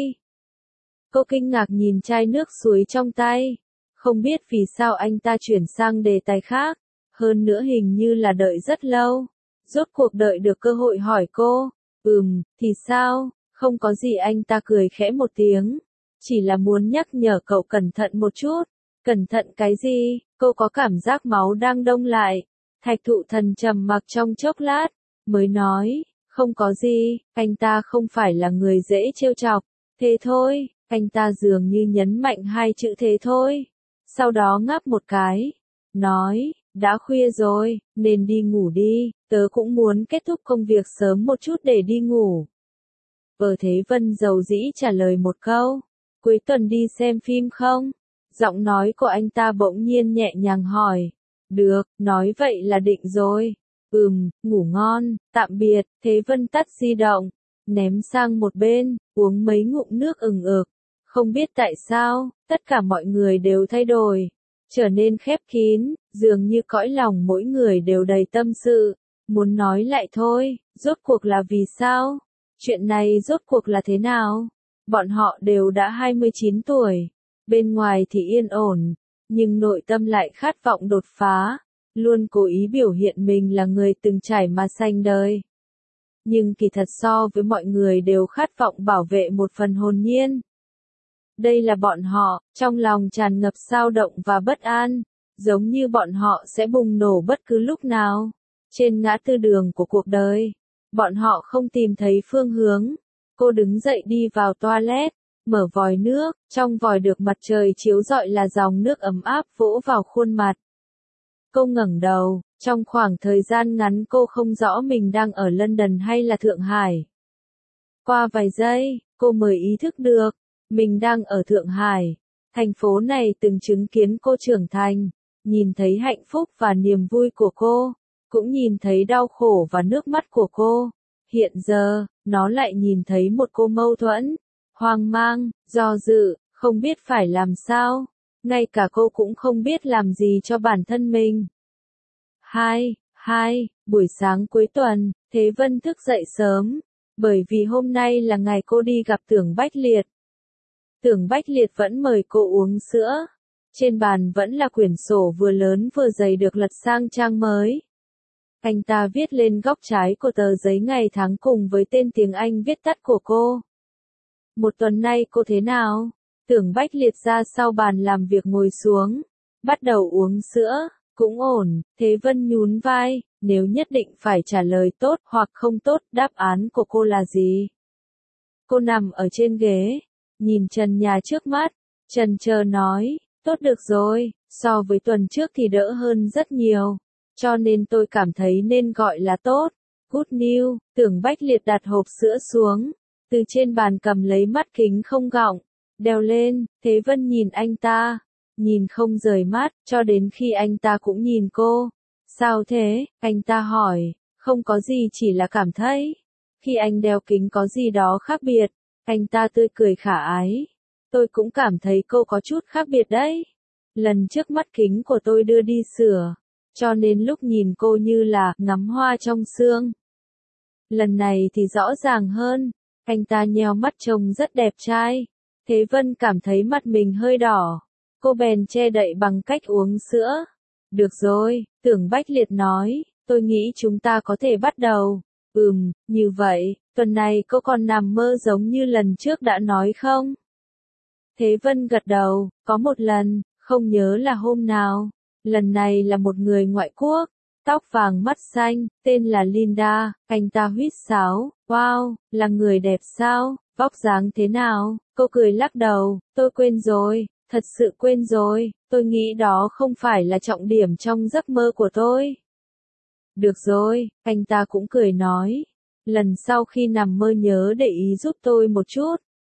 Cô kinh ngạc nhìn chai nước suối trong tay. Không biết vì sao anh ta chuyển sang đề tài khác, hơn nữa hình như là đợi rất lâu. Rốt cuộc đợi được cơ hội hỏi cô. Ừm, thì sao? Không có gì, anh ta cười khẽ một tiếng. Chỉ là muốn nhắc nhở cậu cẩn thận một chút. Cẩn thận cái gì? Cô có cảm giác máu đang đông lại. Thạch Thụ Thần trầm mặc trong chốc lát, mới nói, không có gì, anh ta không phải là người dễ trêu chọc. Thế thôi, anh ta dường như nhấn mạnh hai chữ thế thôi. Sau đó ngáp một cái, nói, đã khuya rồi, nên đi ngủ đi, tớ cũng muốn kết thúc công việc sớm một chút để đi ngủ. Vợ Thế Vân dầu dĩ trả lời một câu, cuối tuần đi xem phim không? Giọng nói của anh ta bỗng nhiên nhẹ nhàng hỏi. Được, nói vậy là định rồi. Ừm, ngủ ngon, tạm biệt. Thế Vân tắt di động, ném sang một bên, uống mấy ngụm nước ừng ực. Không biết tại sao, tất cả mọi người đều thay đổi, trở nên khép kín, dường như cõi lòng mỗi người đều đầy tâm sự, muốn nói lại thôi, rốt cuộc là vì sao? Chuyện này rốt cuộc là thế nào? Bọn họ đều đã hai mươi chín tuổi, bên ngoài thì yên ổn, nhưng nội tâm lại khát vọng đột phá, luôn cố ý biểu hiện mình là người từng trải mà sanh đời. Nhưng kỳ thật so với mọi người đều khát vọng bảo vệ một phần hồn nhiên. Đây là bọn họ, trong lòng tràn ngập xao động và bất an, giống như bọn họ sẽ bùng nổ bất cứ lúc nào. Trên ngã tư đường của cuộc đời, bọn họ không tìm thấy phương hướng. Cô đứng dậy đi vào toilet, mở vòi nước, trong vòi được mặt trời chiếu rọi là dòng nước ấm áp vỗ vào khuôn mặt. Cô ngẩng đầu, trong khoảng thời gian ngắn cô không rõ mình đang ở London hay là Thượng Hải. Qua vài giây, cô mới ý thức được, mình đang ở Thượng Hải. Thành phố này từng chứng kiến cô trưởng thành, nhìn thấy hạnh phúc và niềm vui của cô, cũng nhìn thấy đau khổ và nước mắt của cô. Hiện giờ, nó lại nhìn thấy một cô mâu thuẫn, hoang mang, do dự, không biết phải làm sao. Ngay cả cô cũng không biết làm gì cho bản thân mình. Hai, hai, buổi sáng cuối tuần, Thế Vân thức dậy sớm, bởi vì hôm nay là ngày cô đi gặp Tưởng Bách Liệt. Tưởng Bách Liệt vẫn mời cô uống sữa. Trên bàn vẫn là quyển sổ vừa lớn vừa dày được lật sang trang mới. Anh ta viết lên góc trái của tờ giấy ngày tháng cùng với tên tiếng Anh viết tắt của cô. Một tuần nay cô thế nào? Tưởng Bách Liệt ra sau bàn làm việc ngồi xuống, bắt đầu uống sữa. Cũng ổn. Thế Vân nhún vai, nếu nhất định phải trả lời tốt hoặc không tốt, đáp án của cô là gì? Cô nằm ở trên ghế, nhìn trần nhà trước mắt, chần chờ nói, tốt được rồi, so với tuần trước thì đỡ hơn rất nhiều, cho nên tôi cảm thấy nên gọi là tốt. Good news. Tưởng Bách Liệt đặt hộp sữa xuống, từ trên bàn cầm lấy mắt kính không gọng, đeo lên. Thế Vân nhìn anh ta, nhìn không rời mắt, cho đến khi anh ta cũng nhìn cô. Sao thế? Anh ta hỏi. Không có gì, chỉ là cảm thấy khi anh đeo kính có gì đó khác biệt. Anh ta tươi cười khả ái. Tôi cũng cảm thấy cô có chút khác biệt đấy. Lần trước mắt kính của tôi đưa đi sửa, cho nên lúc nhìn cô như là ngắm hoa trong sương. Lần này thì rõ ràng hơn. Anh ta nheo mắt trông rất đẹp trai. Thế Vân cảm thấy mặt mình hơi đỏ. Cô bèn che đậy bằng cách uống sữa. Được rồi, Tưởng Bách Liệt nói, tôi nghĩ chúng ta có thể bắt đầu. Ừm, như vậy, tuần này cô còn nằm mơ giống như lần trước đã nói không? Thế Vân gật đầu, có một lần, không nhớ là hôm nào. Lần này là một người ngoại quốc, tóc vàng mắt xanh, tên là Linda, anh ta huýt sáo, wow, là người đẹp sao, vóc dáng thế nào, cô cười lắc đầu, tôi quên rồi, thật sự quên rồi, tôi nghĩ đó không phải là trọng điểm trong giấc mơ của tôi. Được rồi, anh ta cũng cười nói, lần sau khi nằm mơ nhớ để ý giúp tôi một chút.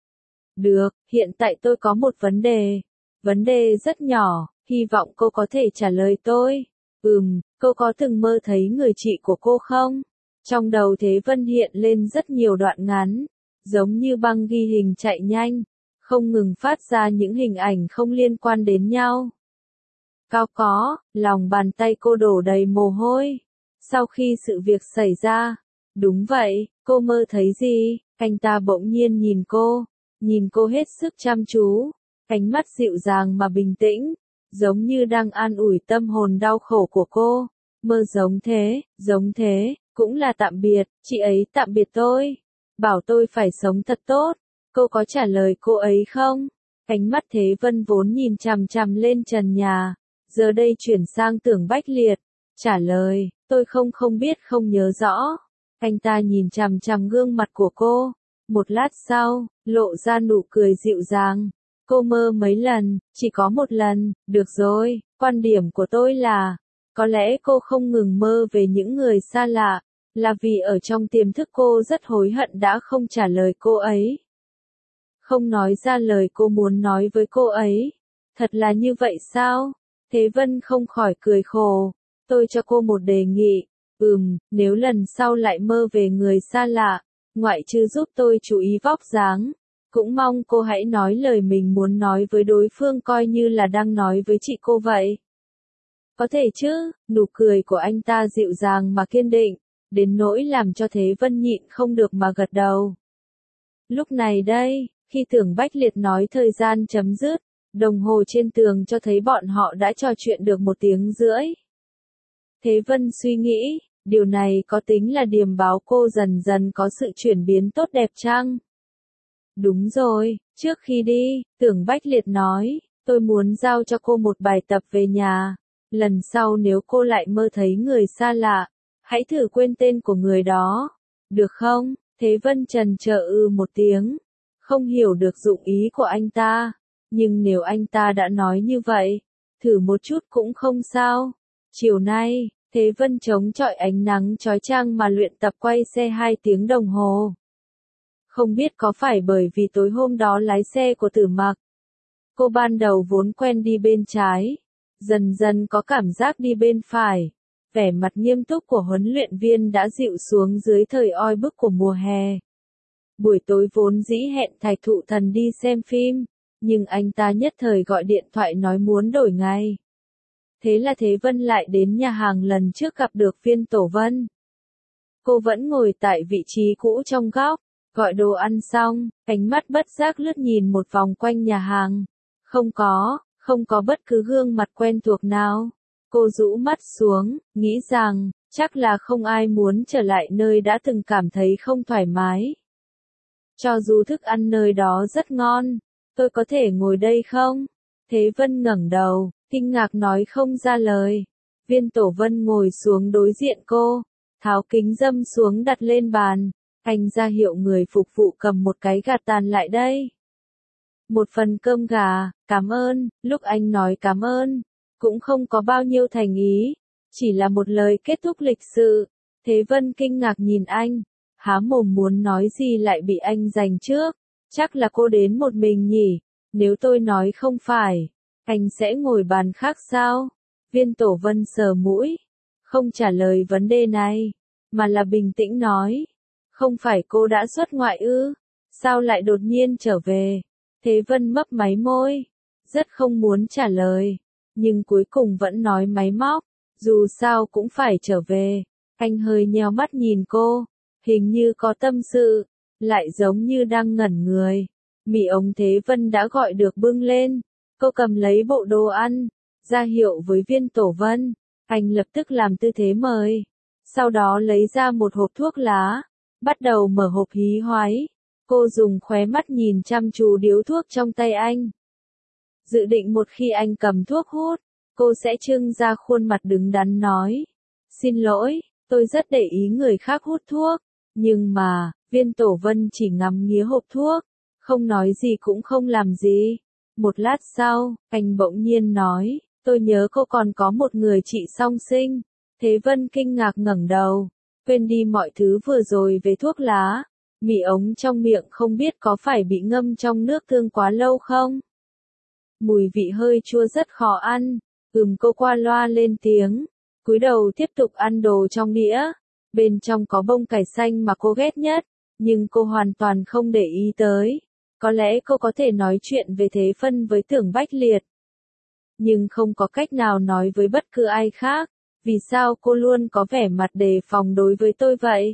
Được, hiện tại tôi có một vấn đề. Vấn đề rất nhỏ, hy vọng cô có thể trả lời tôi. Ừm, cô có từng mơ thấy người chị của cô không? Trong đầu Thế Vân hiện lên rất nhiều đoạn ngắn, giống như băng ghi hình chạy nhanh, không ngừng phát ra những hình ảnh không liên quan đến nhau. Cao có, lòng bàn tay cô đổ đầy mồ hôi. Sau khi sự việc xảy ra, đúng vậy, cô mơ thấy gì? Anh ta bỗng nhiên nhìn cô, nhìn cô hết sức chăm chú, ánh mắt dịu dàng mà bình tĩnh, giống như đang an ủi tâm hồn đau khổ của cô. Mơ giống thế, giống thế, cũng là tạm biệt, chị ấy tạm biệt tôi, bảo tôi phải sống thật tốt. Cô có trả lời cô ấy không? Ánh mắt Thế Vân vốn nhìn chằm chằm lên trần nhà, giờ đây chuyển sang Tưởng Bách Liệt. Trả lời, tôi không không biết không nhớ rõ. Anh ta nhìn chằm chằm gương mặt của cô. Một lát sau, lộ ra nụ cười dịu dàng. Cô mơ mấy lần, chỉ có một lần, được rồi, quan điểm của tôi là, có lẽ cô không ngừng mơ về những người xa lạ, là vì ở trong tiềm thức cô rất hối hận đã không trả lời cô ấy. Không nói ra lời cô muốn nói với cô ấy. Thật là như vậy sao? Thế Vân không khỏi cười khổ. Tôi cho cô một đề nghị. Ừm, nếu lần sau lại mơ về người xa lạ, ngoại trừ giúp tôi chú ý vóc dáng, cũng mong cô hãy nói lời mình muốn nói với đối phương coi như là đang nói với chị cô vậy. Có thể chứ, nụ cười của anh ta dịu dàng mà kiên định, đến nỗi làm cho Thế Vân nhịn không được mà gật đầu. Lúc này đây, khi Tưởng Bách Liệt nói thời gian chấm dứt, đồng hồ trên tường cho thấy bọn họ đã trò chuyện được một tiếng rưỡi. Thế Vân suy nghĩ, điều này có tính là điềm báo cô dần dần có sự chuyển biến tốt đẹp chăng? Đúng rồi, trước khi đi, Tưởng Bách Liệt nói, tôi muốn giao cho cô một bài tập về nhà. Lần sau nếu cô lại mơ thấy người xa lạ, hãy thử quên tên của người đó. Được không? Thế Vân trần chờ ư một tiếng. Không hiểu được dụng ý của anh ta. Nhưng nếu anh ta đã nói như vậy, thử một chút cũng không sao. Chiều nay, Thế Vân chống chọi ánh nắng chói chang mà luyện tập quay xe hai tiếng đồng hồ. Không biết có phải bởi vì tối hôm đó lái xe của Tử Mặc. Cô ban đầu vốn quen đi bên trái, dần dần có cảm giác đi bên phải. Vẻ mặt nghiêm túc của huấn luyện viên đã dịu xuống dưới thời oi bức của mùa hè. Buổi tối vốn dĩ hẹn Thạch Thụ Thần đi xem phim, nhưng anh ta nhất thời gọi điện thoại nói muốn đổi ngày. Thế là Thế Vân lại đến nhà hàng lần trước gặp được Viên Tổ Vân. Cô vẫn ngồi tại vị trí cũ trong góc, gọi đồ ăn xong, ánh mắt bất giác lướt nhìn một vòng quanh nhà hàng. Không có, không có bất cứ gương mặt quen thuộc nào. Cô rũ mắt xuống, nghĩ rằng, chắc là không ai muốn trở lại nơi đã từng cảm thấy không thoải mái. Cho dù thức ăn nơi đó rất ngon, tôi có thể ngồi đây không? Thế Vân ngẩng đầu, kinh ngạc nói không ra lời. Viên Tổ Vân ngồi xuống đối diện cô, tháo kính râm xuống đặt lên bàn. Anh ra hiệu người phục vụ cầm một cái gạt tàn lại đây. Một phần cơm gà, cảm ơn. Lúc anh nói cảm ơn, cũng không có bao nhiêu thành ý, chỉ là một lời kết thúc lịch sự. Thế Vân kinh ngạc nhìn anh, há mồm muốn nói gì lại bị anh giành trước. Chắc là cô đến một mình nhỉ, nếu tôi nói không phải, anh sẽ ngồi bàn khác sao? Viên Tổ Vân sờ mũi, không trả lời vấn đề này, mà là bình tĩnh nói, không phải cô đã xuất ngoại ư, sao lại đột nhiên trở về? Thế Vân mấp máy môi, rất không muốn trả lời, nhưng cuối cùng vẫn nói máy móc, dù sao cũng phải trở về. Anh hơi nheo mắt nhìn cô, hình như có tâm sự, lại giống như đang ngẩn người. Mì ống Thế Vân đã gọi được bưng lên, cô cầm lấy bộ đồ ăn, ra hiệu với Viên Tổ Vân, anh lập tức làm tư thế mời, sau đó lấy ra một hộp thuốc lá, bắt đầu mở hộp hí hoáy. Cô dùng khóe mắt nhìn chăm chú điếu thuốc trong tay anh. Dự định một khi anh cầm thuốc hút, cô sẽ trưng ra khuôn mặt đứng đắn nói. Xin lỗi, tôi rất để ý người khác hút thuốc. Nhưng mà, Viên Tổ Vân chỉ ngắm nghía hộp thuốc, không nói gì cũng không làm gì. Một lát sau, anh bỗng nhiên nói, tôi nhớ cô còn có một người chị song sinh. Thế Vân kinh ngạc ngẩng đầu, quên đi mọi thứ vừa rồi về thuốc lá. Mì ống trong miệng không biết có phải bị ngâm trong nước tương quá lâu không? Mùi vị hơi chua rất khó ăn. Ừm, cô qua loa lên tiếng, cúi đầu tiếp tục ăn đồ trong đĩa. Bên trong có bông cải xanh mà cô ghét nhất, nhưng cô hoàn toàn không để ý tới. Có lẽ cô có thể nói chuyện về Thế Vân với Tưởng Bách Liệt, nhưng không có cách nào nói với bất cứ ai khác. Vì sao cô luôn có vẻ mặt đề phòng đối với tôi vậy?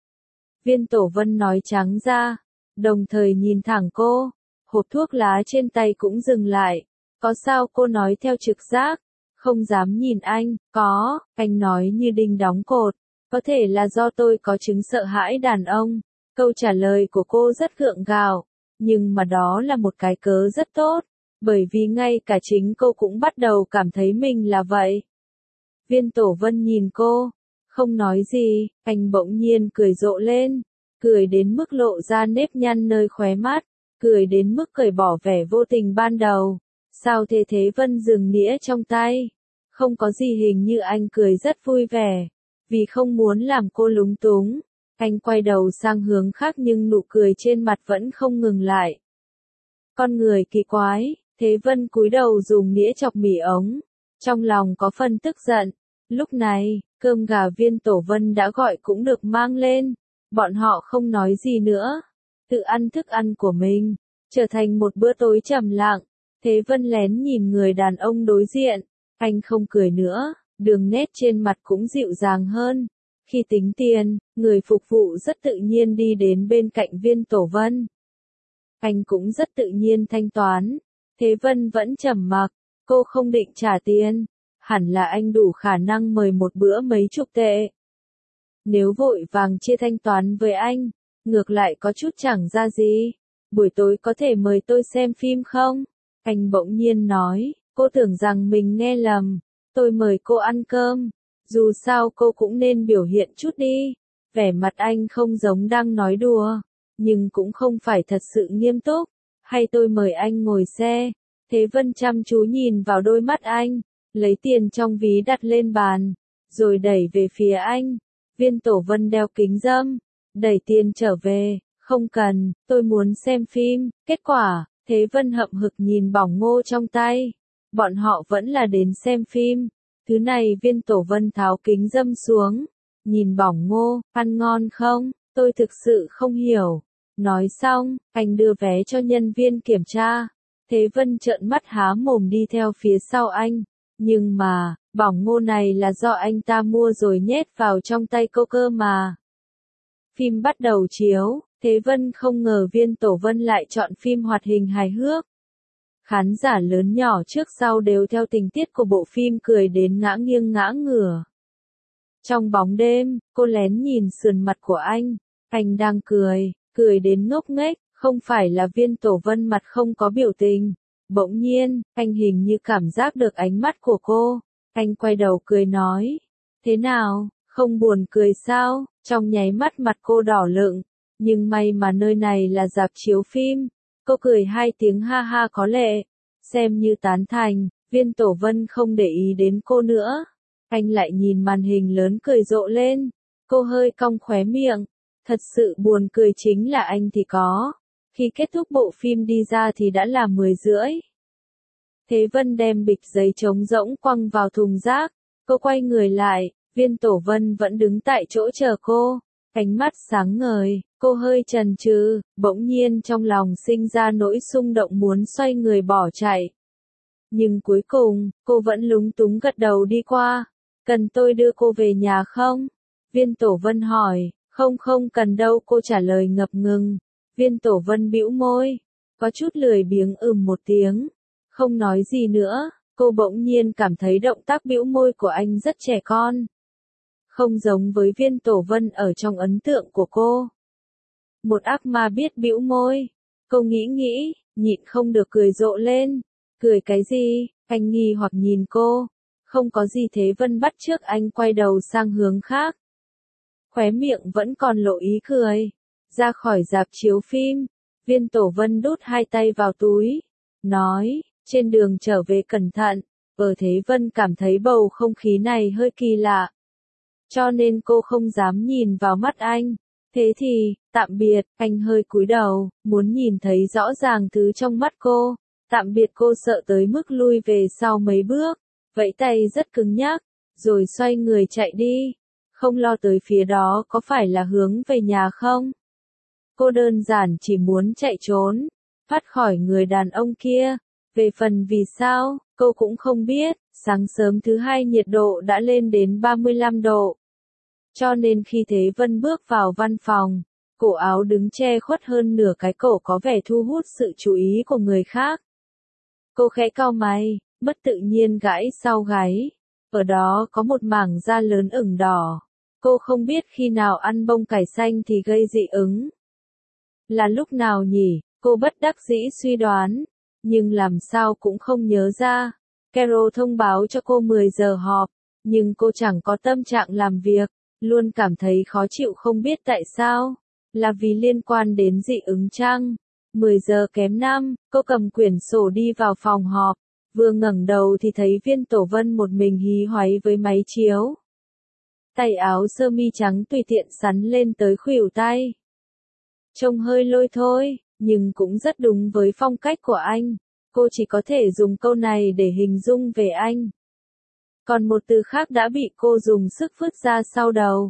Viên Tổ Vân nói trắng ra, đồng thời nhìn thẳng cô. Hộp thuốc lá trên tay cũng dừng lại. Có sao cô nói theo trực giác, không dám nhìn anh. Có, anh nói như đinh đóng cột. Có thể là do tôi có chứng sợ hãi đàn ông. Câu trả lời của cô rất gượng gạo, nhưng mà đó là một cái cớ rất tốt, bởi vì ngay cả chính cô cũng bắt đầu cảm thấy mình là vậy. Viên Tổ Vân nhìn cô, không nói gì, anh bỗng nhiên cười rộ lên, cười đến mức lộ ra nếp nhăn nơi khóe mắt, cười đến mức cởi bỏ vẻ vô tình ban đầu. Sao thế? Thế Vân dừng nĩa trong tay. Không có gì, hình như anh cười rất vui vẻ, vì không muốn làm cô lúng túng. Anh quay đầu sang hướng khác nhưng nụ cười trên mặt vẫn không ngừng lại. Con người kỳ quái. Thế Vân cúi đầu dùng nĩa chọc mì ống, trong lòng có phần tức giận. Lúc này, cơm gà Viên Tổ Vân đã gọi cũng được mang lên. Bọn họ không nói gì nữa, tự ăn thức ăn của mình, trở thành một bữa tối trầm lặng. Thế Vân lén nhìn người đàn ông đối diện, anh không cười nữa, đường nét trên mặt cũng dịu dàng hơn. Khi tính tiền, người phục vụ rất tự nhiên đi đến bên cạnh Viên Tổ Vân. Anh cũng rất tự nhiên thanh toán. Thế Vân vẫn trầm mặc, cô không định trả tiền. Hẳn là anh đủ khả năng mời một bữa mấy chục tệ. Nếu vội vàng chia thanh toán với anh, ngược lại có chút chẳng ra gì. Buổi tối có thể mời tôi xem phim không? Anh bỗng nhiên nói, cô tưởng rằng mình nghe lầm. Tôi mời cô ăn cơm. Dù sao cô cũng nên biểu hiện chút đi. Vẻ mặt anh không giống đang nói đùa, nhưng cũng không phải thật sự nghiêm túc. Hay tôi mời anh ngồi xe? Thế Vân chăm chú nhìn vào đôi mắt anh, lấy tiền trong ví đặt lên bàn, rồi đẩy về phía anh. Viên Tổ Vân đeo kính râm, đẩy tiền trở về. Không cần, tôi muốn xem phim. Kết quả, Thế Vân hậm hực nhìn bỏng ngô trong tay. Bọn họ vẫn là đến xem phim. Thứ này Viên Tổ Vân tháo kính râm xuống, nhìn bỏng ngô, ăn ngon không? Tôi thực sự không hiểu. Nói xong, anh đưa vé cho nhân viên kiểm tra. Thế Vân trợn mắt há mồm đi theo phía sau anh. Nhưng mà, bỏng ngô này là do anh ta mua rồi nhét vào trong tay cô cơ mà. Phim bắt đầu chiếu, Thế Vân không ngờ Viên Tổ Vân lại chọn phim hoạt hình hài hước. Khán giả lớn nhỏ trước sau đều theo tình tiết của bộ phim cười đến ngã nghiêng ngã ngửa. Trong bóng đêm, cô lén nhìn sườn mặt của anh. Anh đang cười, cười đến ngốc nghếch, không phải là Viên Tổ Vân mặt không có biểu tình. Bỗng nhiên, anh hình như cảm giác được ánh mắt của cô. Anh quay đầu cười nói, thế nào, không buồn cười sao? Trong nháy mắt mặt cô đỏ lựng, nhưng may mà nơi này là rạp chiếu phim. Cô cười hai tiếng ha ha có lệ, xem như tán thành. Viên Tổ Vân không để ý đến cô nữa. Anh lại nhìn màn hình lớn cười rộ lên. Cô hơi cong khóe miệng. Thật sự buồn cười chính là anh thì có. Khi kết thúc bộ phim đi ra thì đã là mười rưỡi. Thế Vân đem bịch giấy trống rỗng quăng vào thùng rác. Cô quay người lại, Viên Tổ Vân vẫn đứng tại chỗ chờ cô. Ánh mắt sáng ngời, cô hơi chần chừ, bỗng nhiên trong lòng sinh ra nỗi xung động muốn xoay người bỏ chạy. Nhưng cuối cùng, cô vẫn lúng túng gật đầu đi qua. Cần tôi đưa cô về nhà không? Viên Tổ Vân hỏi. Không không cần đâu, cô trả lời ngập ngừng. Viên Tổ Vân bĩu môi, có chút lười biếng ừm một tiếng, không nói gì nữa. Cô bỗng nhiên cảm thấy động tác bĩu môi của anh rất trẻ con, không giống với Viên Tổ Vân ở trong ấn tượng của cô. Một ác ma biết bĩu môi. Cô nghĩ nghĩ, nhịn không được cười rộ lên. Cười cái gì? Anh nghi hoặc nhìn cô. Không có gì. Thế Vân bắt chước anh quay đầu sang hướng khác. Khóe miệng vẫn còn lộ ý cười. Ra khỏi rạp chiếu phim, Viên Tổ Vân đút hai tay vào túi. Nói, trên đường trở về cẩn thận. Ở Thế Vân cảm thấy bầu không khí này hơi kỳ lạ. Cho nên cô không dám nhìn vào mắt anh. Thế thì, tạm biệt, anh hơi cúi đầu, muốn nhìn thấy rõ ràng thứ trong mắt cô. Tạm biệt cô sợ tới mức lui về sau mấy bước, vẫy tay rất cứng nhắc, rồi xoay người chạy đi. Không lo tới phía đó có phải là hướng về nhà không? Cô đơn giản chỉ muốn chạy trốn, thoát khỏi người đàn ông kia. Về phần vì sao, cô cũng không biết. Sáng sớm thứ hai nhiệt độ đã lên đến ba mươi lăm độ. Cho nên khi Thế Vân bước vào văn phòng, cổ áo đứng che khuất hơn nửa cái cổ có vẻ thu hút sự chú ý của người khác. Cô khẽ cau mày, bất tự nhiên gãi sau gáy. Ở đó có một mảng da lớn ửng đỏ. Cô không biết khi nào ăn bông cải xanh thì gây dị ứng. Là lúc nào nhỉ? Cô bất đắc dĩ suy đoán. Nhưng làm sao cũng không nhớ ra. Carol thông báo cho cô mười giờ họp. Nhưng cô chẳng có tâm trạng làm việc. Luôn cảm thấy khó chịu không biết tại sao. Là vì liên quan đến dị ứng chăng? mười giờ kém năm, cô cầm quyển sổ đi vào phòng họp. Vừa ngẩng đầu thì thấy Viên Tổ Vân một mình hí hoáy với máy chiếu. Tay áo sơ mi trắng tùy tiện sắn lên tới khuỷu tay. Trông hơi lôi thôi, nhưng cũng rất đúng với phong cách của anh. Cô chỉ có thể dùng câu này để hình dung về anh. Còn một từ khác đã bị cô dùng sức vứt ra sau đầu.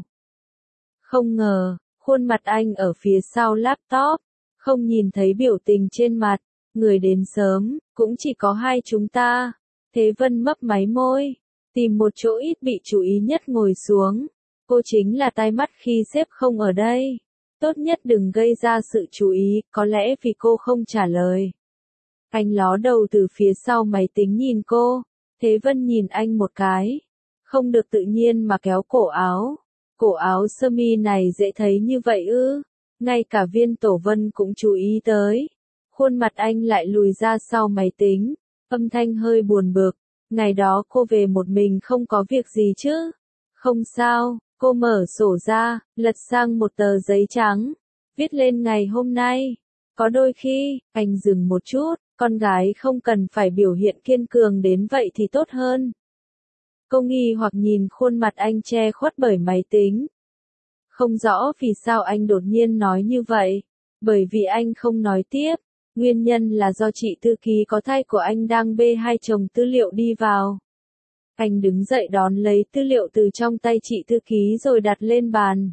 Không ngờ, khuôn mặt anh ở phía sau laptop. Không nhìn thấy biểu tình trên mặt. Người đến sớm, cũng chỉ có hai chúng ta. Thế Vân mấp máy môi. Tìm một chỗ ít bị chú ý nhất ngồi xuống. Cô chính là tai mắt khi sếp không ở đây. Tốt nhất đừng gây ra sự chú ý, có lẽ vì cô không trả lời. Anh ló đầu từ phía sau máy tính nhìn cô. Thế Vân nhìn anh một cái. Không được tự nhiên mà kéo cổ áo. Cổ áo sơ mi này dễ thấy như vậy ư? Ngay cả Viên Tổ Vân cũng chú ý tới. Khuôn mặt anh lại lùi ra sau máy tính. Âm thanh hơi buồn bực. Ngày đó cô về một mình không có việc gì chứ? Không sao, cô mở sổ ra, lật sang một tờ giấy trắng. Viết lên ngày hôm nay. Có đôi khi, anh dừng một chút, con gái không cần phải biểu hiện kiên cường đến vậy thì tốt hơn. Cô nghi hoặc nhìn khuôn mặt anh che khuất bởi máy tính. Không rõ vì sao anh đột nhiên nói như vậy. Bởi vì anh không nói tiếp. Nguyên nhân là do chị thư ký có thai của anh đang bê hai chồng tư liệu đi vào. Anh đứng dậy đón lấy tư liệu từ trong tay chị thư ký rồi đặt lên bàn.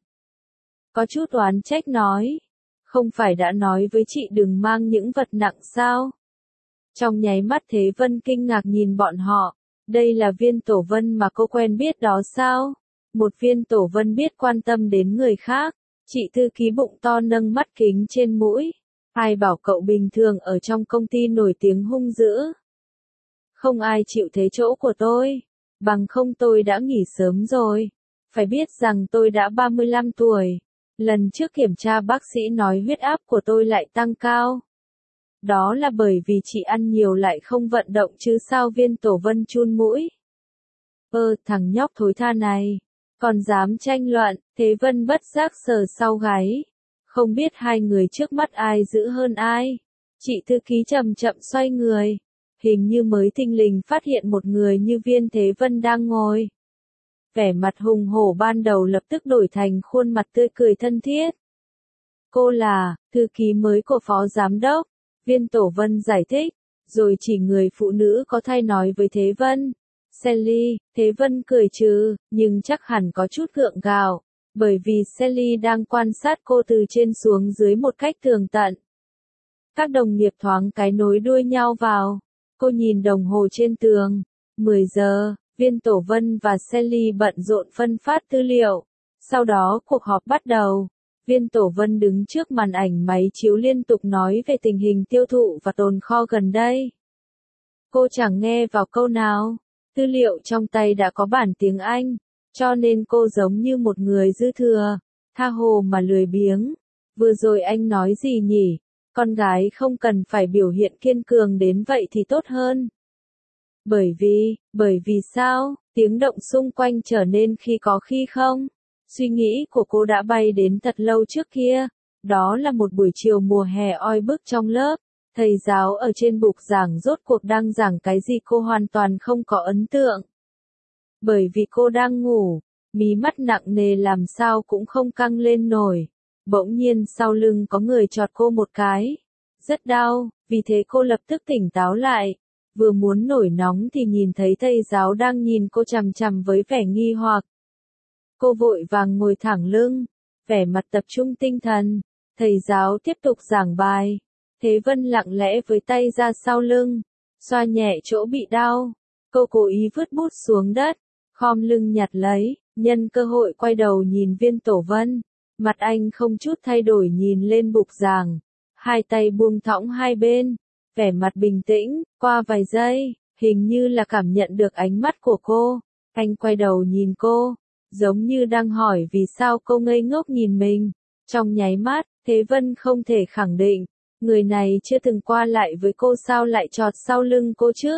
Có chút oán trách nói. Không phải đã nói với chị đừng mang những vật nặng sao? Trong nháy mắt Thế Vân kinh ngạc nhìn bọn họ. Đây là Viên Tổ Vân mà cô quen biết đó sao? Một Viên Tổ Vân biết quan tâm đến người khác. Chị thư ký bụng to nâng mắt kính trên mũi. Ai bảo cậu bình thường ở trong công ty nổi tiếng hung dữ. Không ai chịu thế chỗ của tôi. Bằng không tôi đã nghỉ sớm rồi. Phải biết rằng tôi đã ba mươi lăm tuổi. Lần trước kiểm tra bác sĩ nói huyết áp của tôi lại tăng cao. Đó là bởi vì chị ăn nhiều lại không vận động chứ sao? Viên Tổ Vân chun mũi. Ơ, thằng nhóc thối tha này. Còn dám tranh luận. Thế Vân bất giác sờ sau gáy. Không biết hai người trước mắt ai dữ hơn ai. Chị thư ký chậm chậm xoay người. Hình như mới thình lình phát hiện một người như Viên Thế Vân đang ngồi. Vẻ mặt hùng hổ ban đầu lập tức đổi thành khuôn mặt tươi cười thân thiết. Cô là, thư ký mới của phó giám đốc. Viên Tổ Vân giải thích. Rồi chỉ người phụ nữ có thai nói với Thế Vân. Sally, Thế Vân cười trừ, nhưng chắc hẳn có chút gượng gạo. Bởi vì Sally đang quan sát cô từ trên xuống dưới một cách tường tận. Các đồng nghiệp thoáng cái nối đuôi nhau vào. Cô nhìn đồng hồ trên tường. mười giờ, Viên Tổ Vân và Sally bận rộn phân phát tư liệu. Sau đó cuộc họp bắt đầu. Viên Tổ Vân đứng trước màn ảnh máy chiếu liên tục nói về tình hình tiêu thụ và tồn kho gần đây. Cô chẳng nghe vào câu nào. Tư liệu trong tay đã có bản tiếng Anh. Cho nên cô giống như một người dư thừa, tha hồ mà lười biếng. Vừa rồi anh nói gì nhỉ? Con gái không cần phải biểu hiện kiên cường đến vậy thì tốt hơn. Bởi vì, bởi vì sao? Tiếng động xung quanh trở nên khi có khi không. Suy nghĩ của cô đã bay đến thật lâu trước kia. Đó là một buổi chiều mùa hè oi bức trong lớp. Thầy giáo ở trên bục giảng rốt cuộc đang giảng cái gì cô hoàn toàn không có ấn tượng. Bởi vì cô đang ngủ, mí mắt nặng nề làm sao cũng không căng lên nổi. Bỗng nhiên sau lưng có người chọt cô một cái. Rất đau, vì thế cô lập tức tỉnh táo lại. Vừa muốn nổi nóng thì nhìn thấy thầy giáo đang nhìn cô chằm chằm với vẻ nghi hoặc. Cô vội vàng ngồi thẳng lưng, vẻ mặt tập trung tinh thần. Thầy giáo tiếp tục giảng bài. Thế Vân lặng lẽ với tay ra sau lưng, xoa nhẹ chỗ bị đau. Cô cố ý vứt bút xuống đất, khom lưng nhặt lấy, nhân cơ hội quay đầu nhìn Viên Tổ Vân. Mặt anh không chút thay đổi nhìn lên bục giảng, hai tay buông thõng hai bên, vẻ mặt bình tĩnh. Qua vài giây, hình như là cảm nhận được ánh mắt của cô, anh quay đầu nhìn cô, giống như đang hỏi vì sao cô ngây ngốc nhìn mình. Trong nháy mắt, Thế Vân không thể khẳng định, người này chưa từng qua lại với cô sao lại chọt sau lưng cô chứ?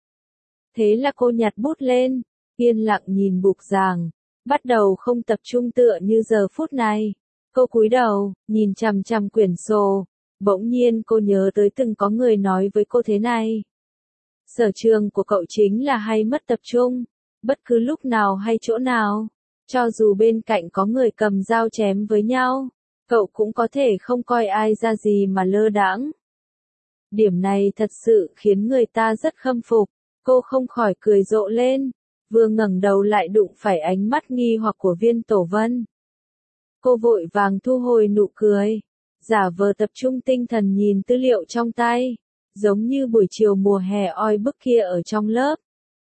Thế là cô nhặt bút lên, yên lặng nhìn bục giảng, bắt đầu không tập trung tựa như giờ phút này. Cô cúi đầu, nhìn chằm chằm quyển sổ, bỗng nhiên cô nhớ tới từng có người nói với cô thế này. Sở trường của cậu chính là hay mất tập trung, bất cứ lúc nào hay chỗ nào, cho dù bên cạnh có người cầm dao chém với nhau, cậu cũng có thể không coi ai ra gì mà lơ đãng. Điểm này thật sự khiến người ta rất khâm phục, cô không khỏi cười rộ lên, vừa ngẩng đầu lại đụng phải ánh mắt nghi hoặc của Viên Tổ Vân. Cô vội vàng thu hồi nụ cười, giả vờ tập trung tinh thần nhìn tư liệu trong tay, giống như buổi chiều mùa hè oi bức kia ở trong lớp.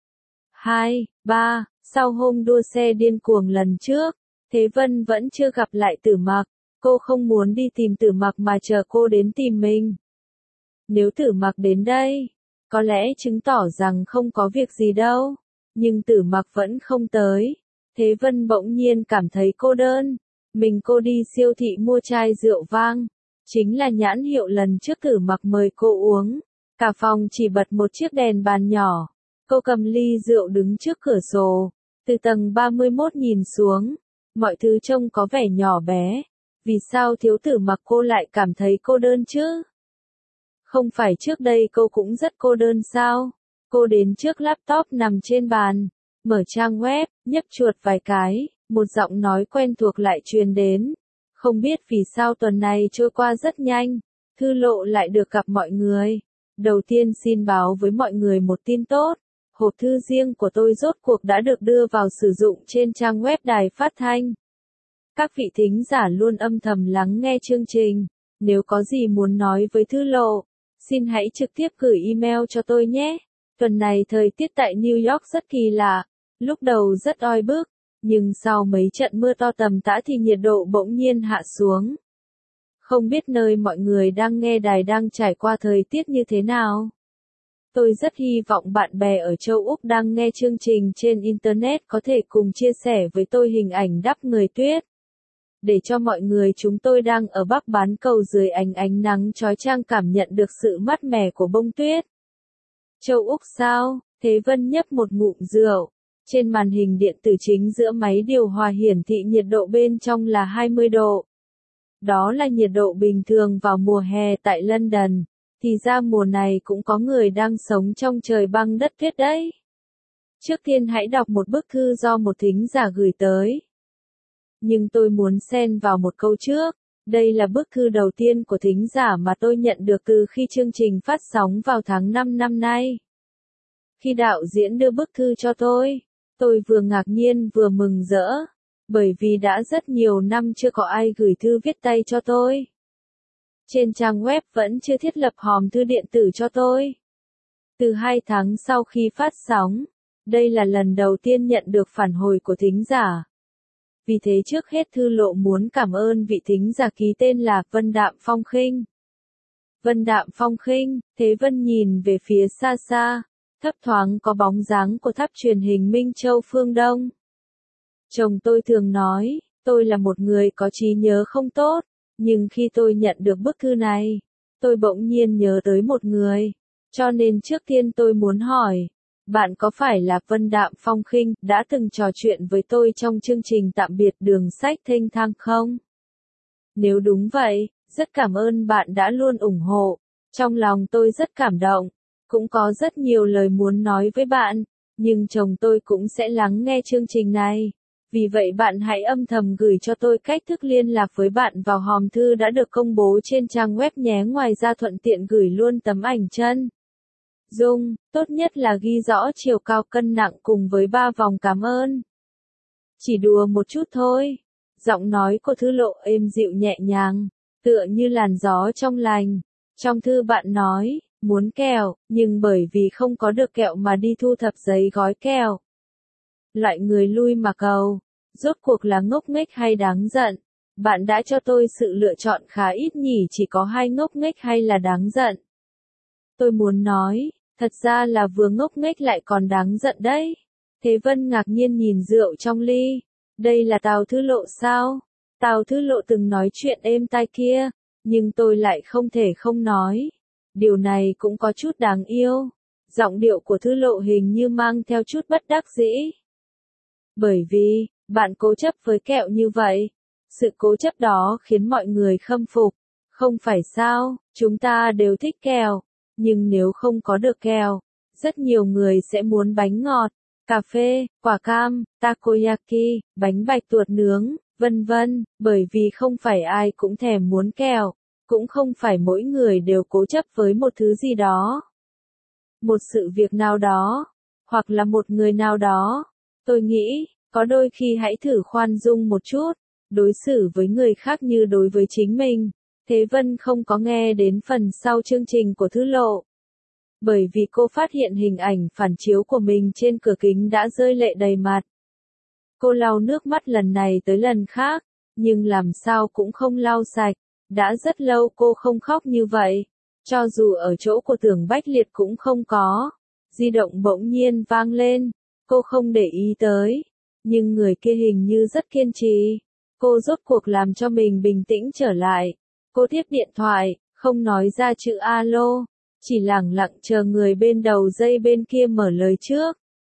Hai, ba, sau hôm đua xe điên cuồng lần trước, Thế Vân vẫn chưa gặp lại Tử Mặc, cô không muốn đi tìm Tử Mặc mà chờ cô đến tìm mình. Nếu Tử Mặc đến đây, có lẽ chứng tỏ rằng không có việc gì đâu, nhưng Tử Mặc vẫn không tới. Thế Vân bỗng nhiên cảm thấy cô đơn. Mình cô đi siêu thị mua chai rượu vang, chính là nhãn hiệu lần trước Tử Mặc mời cô uống. Cả phòng chỉ bật một chiếc đèn bàn nhỏ. Cô cầm ly rượu đứng trước cửa sổ, từ tầng ba mươi mốt nhìn xuống, mọi thứ trông có vẻ nhỏ bé. Vì sao thiếu Tử Mặc cô lại cảm thấy cô đơn chứ? Không phải trước đây cô cũng rất cô đơn sao? Cô đến trước laptop nằm trên bàn, mở trang web, nhấp chuột vài cái, một giọng nói quen thuộc lại truyền đến. Không biết vì sao tuần này trôi qua rất nhanh, Thư Lộ lại được gặp mọi người. Đầu tiên xin báo với mọi người một tin tốt, hộp thư riêng của tôi rốt cuộc đã được đưa vào sử dụng trên trang web đài phát thanh. Các vị thính giả luôn âm thầm lắng nghe chương trình, nếu có gì muốn nói với Thư Lộ, xin hãy trực tiếp gửi email cho tôi nhé. Tuần này thời tiết tại New York rất kỳ lạ, lúc đầu rất oi bức, nhưng sau mấy trận mưa to tầm tã thì nhiệt độ bỗng nhiên hạ xuống. Không biết nơi mọi người đang nghe đài đang trải qua thời tiết như thế nào? Tôi rất hy vọng bạn bè ở châu Úc đang nghe chương trình trên Internet có thể cùng chia sẻ với tôi hình ảnh đắp người tuyết. Để cho mọi người chúng tôi đang ở Bắc bán cầu dưới ánh ánh nắng chói chang cảm nhận được sự mát mẻ của bông tuyết. Châu Úc sao? Thế Vân nhấp một ngụm rượu. Trên màn hình điện tử chính giữa máy điều hòa hiển thị nhiệt độ bên trong là hai mươi độ. Đó là nhiệt độ bình thường vào mùa hè tại London. Thì ra mùa này cũng có người đang sống trong trời băng đất tuyết đấy. Trước tiên hãy đọc một bức thư do một thính giả gửi tới. Nhưng tôi muốn xen vào một câu trước. Đây là bức thư đầu tiên của thính giả mà tôi nhận được từ khi chương trình phát sóng vào tháng năm năm nay. Khi đạo diễn đưa bức thư cho tôi, tôi vừa ngạc nhiên vừa mừng rỡ, bởi vì đã rất nhiều năm chưa có ai gửi thư viết tay cho tôi. Trên trang web vẫn chưa thiết lập hòm thư điện tử cho tôi. Từ hai tháng sau khi phát sóng, đây là lần đầu tiên nhận được phản hồi của thính giả. Vì thế trước hết Thư Lộ muốn cảm ơn vị thính giả ký tên là Vân Đạm Phong Khinh. Vân Đạm Phong Khinh, Thế Vân nhìn về phía xa xa, thấp thoáng có bóng dáng của tháp truyền hình Minh Châu phương Đông. Chồng tôi thường nói, tôi là một người có trí nhớ không tốt, Nhưng khi tôi nhận được bức thư này, tôi bỗng nhiên nhớ tới một người. Cho nên trước tiên tôi muốn hỏi, bạn có phải là Vân Đạm Phong Khinh đã từng trò chuyện với tôi trong chương trình tạm biệt đường sách thênh thang không? Nếu đúng vậy, rất cảm ơn bạn đã luôn ủng hộ. Trong lòng tôi rất cảm động, cũng có rất nhiều lời muốn nói với bạn, nhưng chồng tôi cũng sẽ lắng nghe chương trình này. Vì vậy bạn hãy âm thầm gửi cho tôi cách thức liên lạc với bạn vào hòm thư đã được công bố trên trang web nhé. Ngoài ra thuận tiện gửi luôn tấm ảnh chân dung, tốt nhất là ghi rõ chiều cao cân nặng cùng với ba vòng cảm ơn. Chỉ đùa một chút thôi. Giọng nói của Thư Lộ êm dịu nhẹ nhàng, tựa như làn gió trong lành. Trong thư bạn nói, muốn kẹo, nhưng bởi vì không có được kẹo mà đi thu thập giấy gói kẹo. Loại người lui mà cầu, rốt cuộc là ngốc nghếch hay đáng giận? Bạn đã cho tôi sự lựa chọn khá ít nhỉ, chỉ có hai ngốc nghếch hay là đáng giận? Tôi muốn nói, thật ra là vừa ngốc nghếch lại còn đáng giận đấy. Thế Vân ngạc nhiên nhìn rượu trong ly. Đây là Tào Thư Lộ sao? Tào Thư Lộ từng nói chuyện êm tai kia, nhưng tôi lại không thể không nói. Điều này cũng có chút đáng yêu. Giọng điệu của Thư Lộ hình như mang theo chút bất đắc dĩ. Bởi vì, bạn cố chấp với kẹo như vậy. Sự cố chấp đó khiến mọi người khâm phục. Không phải sao, chúng ta đều thích kẹo. Nhưng nếu không có được kẹo, rất nhiều người sẽ muốn bánh ngọt, cà phê, quả cam, takoyaki, bánh bạch tuột nướng, vân vân, bởi vì không phải ai cũng thèm muốn kẹo, cũng không phải mỗi người đều cố chấp với một thứ gì đó. Một sự việc nào đó, hoặc là một người nào đó. Tôi nghĩ, có đôi khi hãy thử khoan dung một chút, đối xử với người khác như đối với chính mình. Thế Vân không có nghe đến phần sau chương trình của Thư Lộ. Bởi vì cô phát hiện hình ảnh phản chiếu của mình trên cửa kính đã rơi lệ đầy mặt. Cô lau nước mắt lần này tới lần khác, nhưng làm sao cũng không lau sạch. Đã rất lâu cô không khóc như vậy. Cho dù ở chỗ của Tưởng Bách Liệt cũng không có. Di động bỗng nhiên vang lên. Cô không để ý tới. Nhưng người kia hình như rất kiên trì. Cô rốt cuộc làm cho mình bình tĩnh trở lại. Cô tiếp điện thoại, không nói ra chữ alo, chỉ lẳng lặng chờ người bên đầu dây bên kia mở lời trước.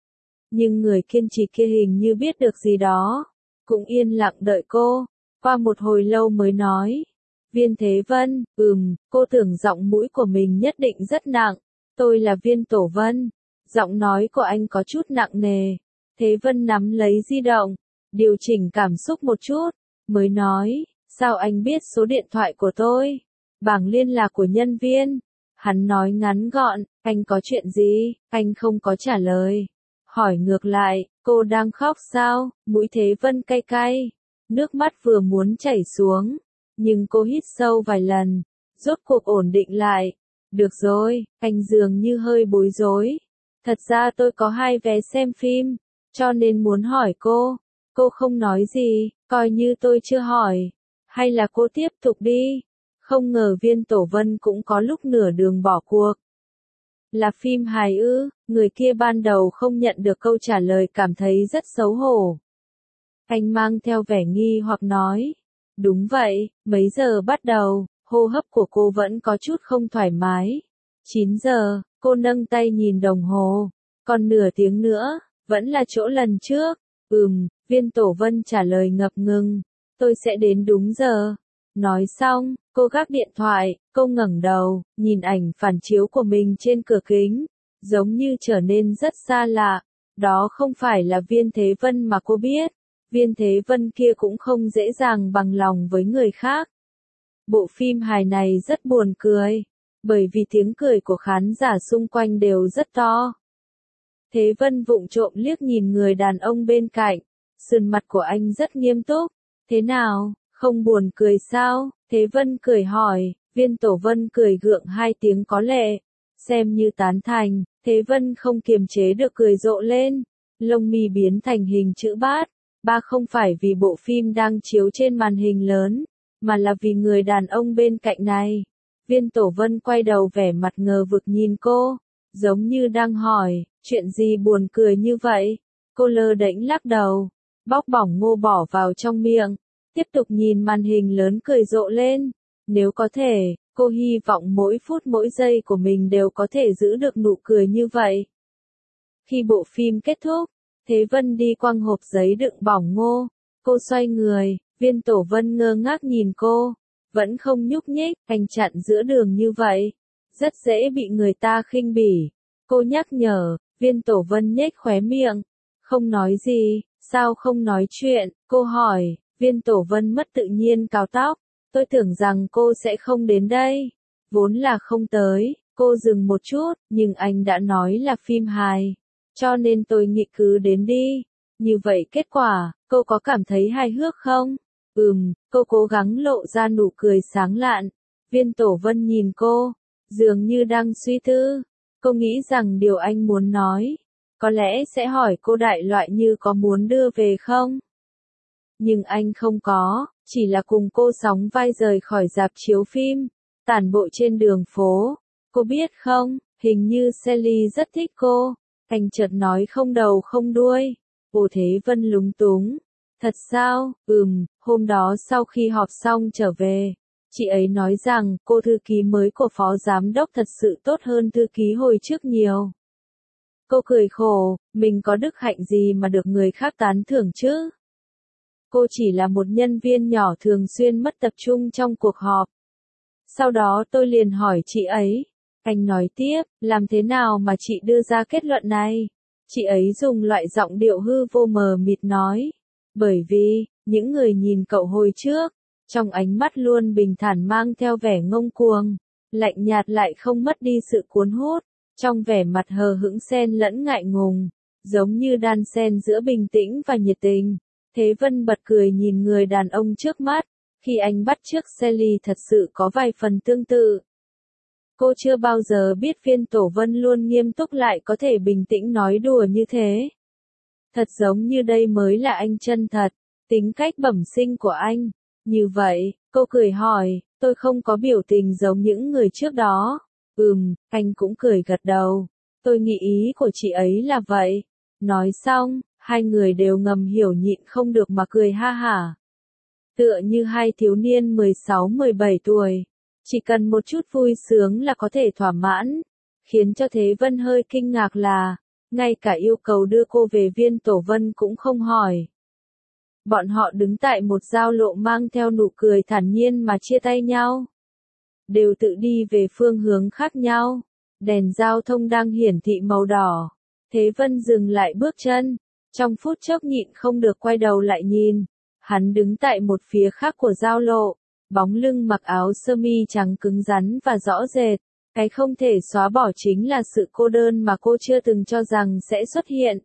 Nhưng người kiên trì kia hình như biết được gì đó, cũng yên lặng đợi cô, qua một hồi lâu mới nói. Viên Thế Vân, ừm, cô tưởng giọng mũi của mình nhất định rất nặng, tôi là Viên Tổ Vân. Giọng nói của anh có chút nặng nề. Thế Vân nắm lấy di động, điều chỉnh cảm xúc một chút, mới nói. Sao anh biết số điện thoại của tôi? Bảng liên lạc của nhân viên. Hắn nói ngắn gọn, anh có chuyện gì? Anh không có trả lời. Hỏi ngược lại, cô đang khóc sao? Mũi Thế Vân cay cay. Nước mắt vừa muốn chảy xuống. Nhưng cô hít sâu vài lần. Rốt cuộc ổn định lại. Được rồi, anh dường như hơi bối rối. Thật ra tôi có hai vé xem phim. Cho nên muốn hỏi cô. Cô không nói gì, coi như tôi chưa hỏi. Hay là cô tiếp tục đi? Không ngờ Viên Tổ Vân cũng có lúc nửa đường bỏ cuộc. Là phim hài ư? Người kia ban đầu không nhận được câu trả lời cảm thấy rất xấu hổ. Anh mang theo vẻ nghi hoặc nói. Đúng vậy, mấy giờ bắt đầu? Hô hấp của cô vẫn có chút không thoải mái. chín giờ, cô nâng tay nhìn đồng hồ. Còn nửa tiếng nữa, vẫn là chỗ lần trước. Ừm, Viên Tổ Vân trả lời ngập ngừng. Tôi sẽ đến đúng giờ. Nói xong, cô gác điện thoại, cô ngẩng đầu, nhìn ảnh phản chiếu của mình trên cửa kính, giống như trở nên rất xa lạ. Đó không phải là Viên Thế Vân mà cô biết. Viên Thế Vân kia cũng không dễ dàng bằng lòng với người khác. Bộ phim hài này rất buồn cười, bởi vì tiếng cười của khán giả xung quanh đều rất to. Thế Vân vụng trộm liếc nhìn người đàn ông bên cạnh, sườn mặt của anh rất nghiêm túc. Thế nào, không buồn cười sao? Thế Vân cười hỏi. Viên Tổ Vân cười gượng hai tiếng có lệ, xem như tán thành. Thế Vân không kiềm chế được cười rộ lên, lông mi biến thành hình chữ bát. Ba không phải vì bộ phim đang chiếu trên màn hình lớn, mà là vì người đàn ông bên cạnh này. Viên Tổ Vân quay đầu vẻ mặt ngờ vực nhìn cô, giống như đang hỏi, chuyện gì buồn cười như vậy? Cô lơ đễnh lắc đầu, bóc bỏng ngô bỏ vào trong miệng. tiếp tục nhìn màn hình lớn cười rộ lên. Nếu có thể, cô hy vọng mỗi phút mỗi giây của mình đều có thể giữ được nụ cười như vậy. Khi bộ phim kết thúc, Thế Vân đi quăng hộp giấy đựng bỏng ngô. Cô xoay người, Viên Tổ Vân ngơ ngác nhìn cô. Vẫn không nhúc nhích, anh chặn giữa đường như vậy. Rất dễ bị người ta khinh bỉ. Cô nhắc nhở, Viên Tổ Vân nhếch khóe miệng. Không nói gì, sao không nói chuyện, cô hỏi. Viên Tổ Vân mất tự nhiên cào tóc. Tôi tưởng rằng cô sẽ không đến đây. Vốn là không tới, cô dừng một chút, nhưng anh đã nói là phim hài. Cho nên tôi nghĩ cứ đến đi. Như vậy kết quả, cô có cảm thấy hài hước không? Ừm, cô cố gắng lộ ra nụ cười sáng lạn. Viên Tổ Vân nhìn cô, dường như đang suy tư. Cô nghĩ rằng điều anh muốn nói, có lẽ sẽ hỏi cô đại loại như có muốn đưa về không? Nhưng anh không có, chỉ là cùng cô sóng vai rời khỏi rạp chiếu phim, tản bộ trên đường phố. Cô biết không, hình như Sally rất thích cô. Anh chợt nói không đầu không đuôi. Cô Thế Vân lúng túng. Thật sao? Ừm, hôm đó sau khi họp xong trở về, chị ấy nói rằng cô thư ký mới của phó giám đốc thật sự tốt hơn thư ký hồi trước nhiều. Cô cười khổ, mình có đức hạnh gì mà được người khác tán thưởng chứ? Cô chỉ là một nhân viên nhỏ thường xuyên mất tập trung trong cuộc họp. Sau đó tôi liền hỏi chị ấy. Anh nói tiếp, làm thế nào mà chị đưa ra kết luận này? Chị ấy dùng loại giọng điệu hư vô mờ mịt nói. Bởi vì, những người nhìn cậu hồi trước, trong ánh mắt luôn bình thản mang theo vẻ ngông cuồng, lạnh nhạt lại không mất đi sự cuốn hút, trong vẻ mặt hờ hững xen lẫn ngại ngùng, giống như đan xen giữa bình tĩnh và nhiệt tình. Thế Vân bật cười nhìn người đàn ông trước mắt, khi anh bắt chước Sally thật sự có vài phần tương tự. Cô chưa bao giờ biết Viên Tổ Vân luôn nghiêm túc lại có thể bình tĩnh nói đùa như thế. Thật giống như đây mới là anh chân thật, tính cách bẩm sinh của anh. Như vậy, cô cười hỏi, tôi không có biểu tình giống những người trước đó. Ừm, anh cũng cười gật đầu. Tôi nghĩ ý của chị ấy là vậy. Nói xong, hai người đều ngầm hiểu nhịn không được mà cười ha hả. Tựa như hai thiếu niên mười sáu mười bảy tuổi. Chỉ cần một chút vui sướng là có thể thỏa mãn. Khiến cho Thế Vân hơi kinh ngạc là, ngay cả yêu cầu đưa cô về Viên Tổ Vân cũng không hỏi. Bọn họ đứng tại một giao lộ mang theo nụ cười thản nhiên mà chia tay nhau. Đều tự đi về phương hướng khác nhau. Đèn giao thông đang hiển thị màu đỏ. Thế Vân dừng lại bước chân. Trong phút chốc nhịn không được quay đầu lại nhìn. Hắn đứng tại một phía khác của giao lộ. Bóng lưng mặc áo sơ mi trắng cứng rắn và rõ rệt. Cái không thể xóa bỏ chính là sự cô đơn mà cô chưa từng cho rằng sẽ xuất hiện.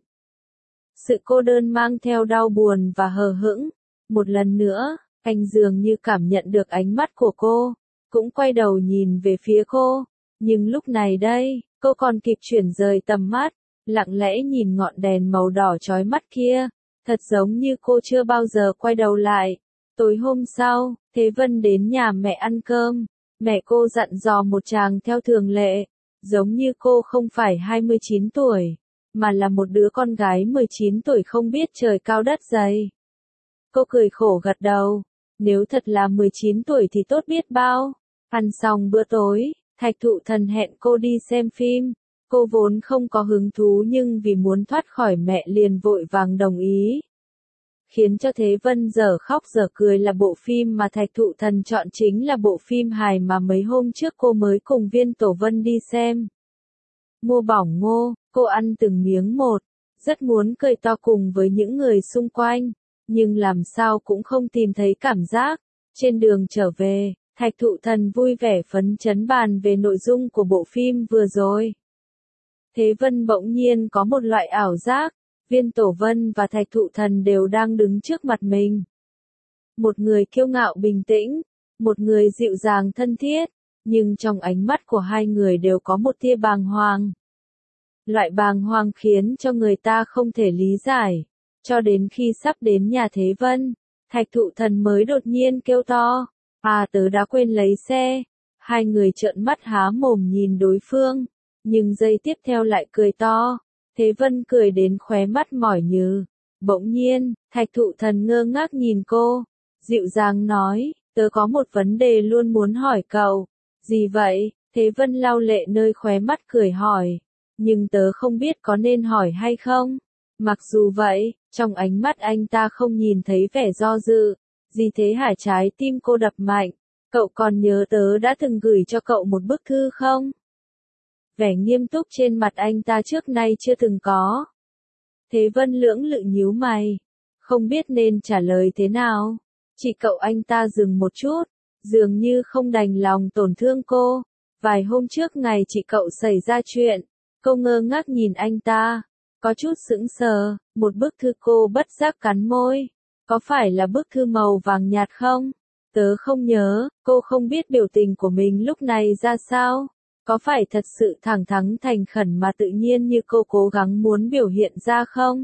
Sự cô đơn mang theo đau buồn và hờ hững. Một lần nữa, anh dường như cảm nhận được ánh mắt của cô, cũng quay đầu nhìn về phía cô. Nhưng lúc này đây, cô còn kịp chuyển rời tầm mắt, lặng lẽ nhìn ngọn đèn màu đỏ chói mắt kia. Thật giống như cô chưa bao giờ quay đầu lại. Tối hôm sau, Thế Vân đến nhà mẹ ăn cơm. Mẹ cô dặn dò một chàng theo thường lệ, giống như cô không phải hai mươi chín tuổi, mà là một đứa con gái mười chín tuổi không biết trời cao đất dày. Cô cười khổ gật đầu, nếu thật là mười chín tuổi thì tốt biết bao. Ăn xong bữa tối, Thạch Thụ Thần hẹn cô đi xem phim. Cô vốn không có hứng thú nhưng vì muốn thoát khỏi mẹ liền vội vàng đồng ý. Khiến cho Thế Vân dở khóc dở cười là bộ phim mà Thạch Thụ Thần chọn chính là bộ phim hài mà mấy hôm trước cô mới cùng Viên Tổ Vân đi xem. Mua bỏng ngô, cô ăn từng miếng một, rất muốn cười to cùng với những người xung quanh, nhưng làm sao cũng không tìm thấy cảm giác. Trên đường trở về, Thạch Thụ Thần vui vẻ phấn chấn bàn về nội dung của bộ phim vừa rồi. Thế Vân bỗng nhiên có một loại ảo giác. Viên Tổ Vân và Thạch Thụ Thần đều đang đứng trước mặt mình. Một người kiêu ngạo bình tĩnh, một người dịu dàng thân thiết, nhưng trong ánh mắt của hai người đều có một tia bàng hoàng. Loại bàng hoàng khiến cho người ta không thể lý giải. Cho đến khi sắp đến nhà Thế Vân, Thạch Thụ Thần mới đột nhiên kêu to, à tớ đã quên lấy xe. Hai người trợn mắt há mồm nhìn đối phương, nhưng giây tiếp theo lại cười to. Thế Vân cười đến khóe mắt mỏi nhừ. Bỗng nhiên, Thạch Thụ Thần ngơ ngác nhìn cô. dịu dàng nói, tớ có một vấn đề luôn muốn hỏi cậu. Gì vậy? Thế Vân lau lệ nơi khóe mắt cười hỏi. Nhưng tớ không biết có nên hỏi hay không. Mặc dù vậy, trong ánh mắt anh ta không nhìn thấy vẻ do dự. Gì thế hả? Trái tim cô đập mạnh. Cậu còn nhớ tớ đã từng gửi cho cậu một bức thư không? Vẻ nghiêm túc trên mặt anh ta trước nay chưa từng có. Thế Vân lưỡng lự nhíu mày. Không biết nên trả lời thế nào. Chị cậu anh ta dừng một chút. Dường như không đành lòng tổn thương cô. Vài hôm trước ngày chị cậu xảy ra chuyện. Cô ngơ ngác nhìn anh ta. Có chút sững sờ. Một bức thư cô bất giác cắn môi. Có phải là bức thư màu vàng nhạt không? Tớ không nhớ. Cô không biết biểu tình của mình lúc này ra sao. Có phải thật sự thẳng thắn thành khẩn mà tự nhiên như cô cố gắng muốn biểu hiện ra không?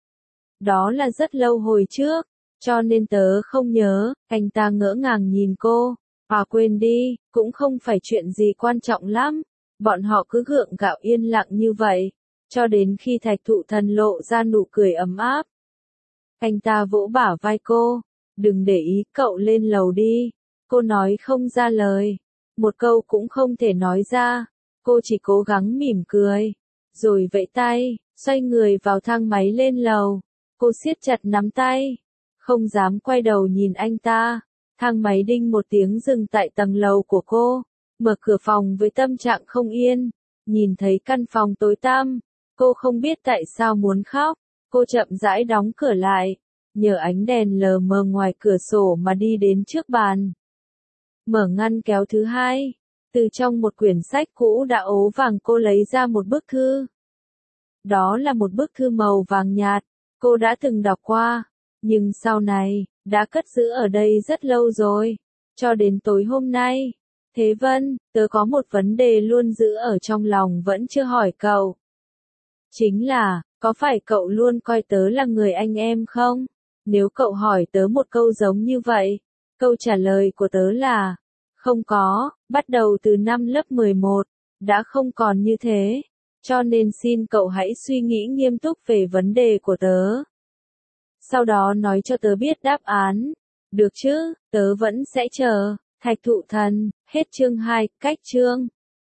Đó là rất lâu hồi trước, cho nên tớ không nhớ. Anh ta ngỡ ngàng nhìn cô. À quên đi, cũng không phải chuyện gì quan trọng lắm. Bọn họ cứ gượng gạo yên lặng như vậy, cho đến khi Thạch Thụ Thần lộ ra nụ cười ấm áp. Anh ta vỗ bả vai cô. Đừng để ý, cậu lên lầu đi. Cô nói không ra lời. Một câu cũng không thể nói ra. Cô chỉ cố gắng mỉm cười. Rồi vẫy tay, xoay người vào thang máy lên lầu. Cô siết chặt nắm tay. Không dám quay đầu nhìn anh ta. Thang máy đinh một tiếng dừng tại tầng lầu của cô. Mở cửa phòng với tâm trạng không yên. Nhìn thấy căn phòng tối tăm. Cô không biết tại sao muốn khóc. Cô chậm rãi đóng cửa lại. Nhờ ánh đèn lờ mờ ngoài cửa sổ mà đi đến trước bàn. Mở ngăn kéo thứ hai. Từ trong một quyển sách cũ đã ố vàng cô lấy ra một bức thư. Đó là một bức thư màu vàng nhạt. Cô đã từng đọc qua. Nhưng sau này, đã cất giữ ở đây rất lâu rồi. Cho đến tối hôm nay. Thế Vân, tớ có một vấn đề luôn giữ ở trong lòng vẫn chưa hỏi cậu. Chính là, có phải cậu luôn coi tớ là người anh em không? Nếu cậu hỏi tớ một câu giống như vậy, câu trả lời của tớ là, không có, bắt đầu từ năm lớp mười một, đã không còn như thế. Cho nên xin cậu hãy suy nghĩ nghiêm túc về vấn đề của tớ. Sau đó nói cho tớ biết đáp án. Được chứ, tớ vẫn sẽ chờ. Thạch Thụ Thần, hết chương hai, cách chương.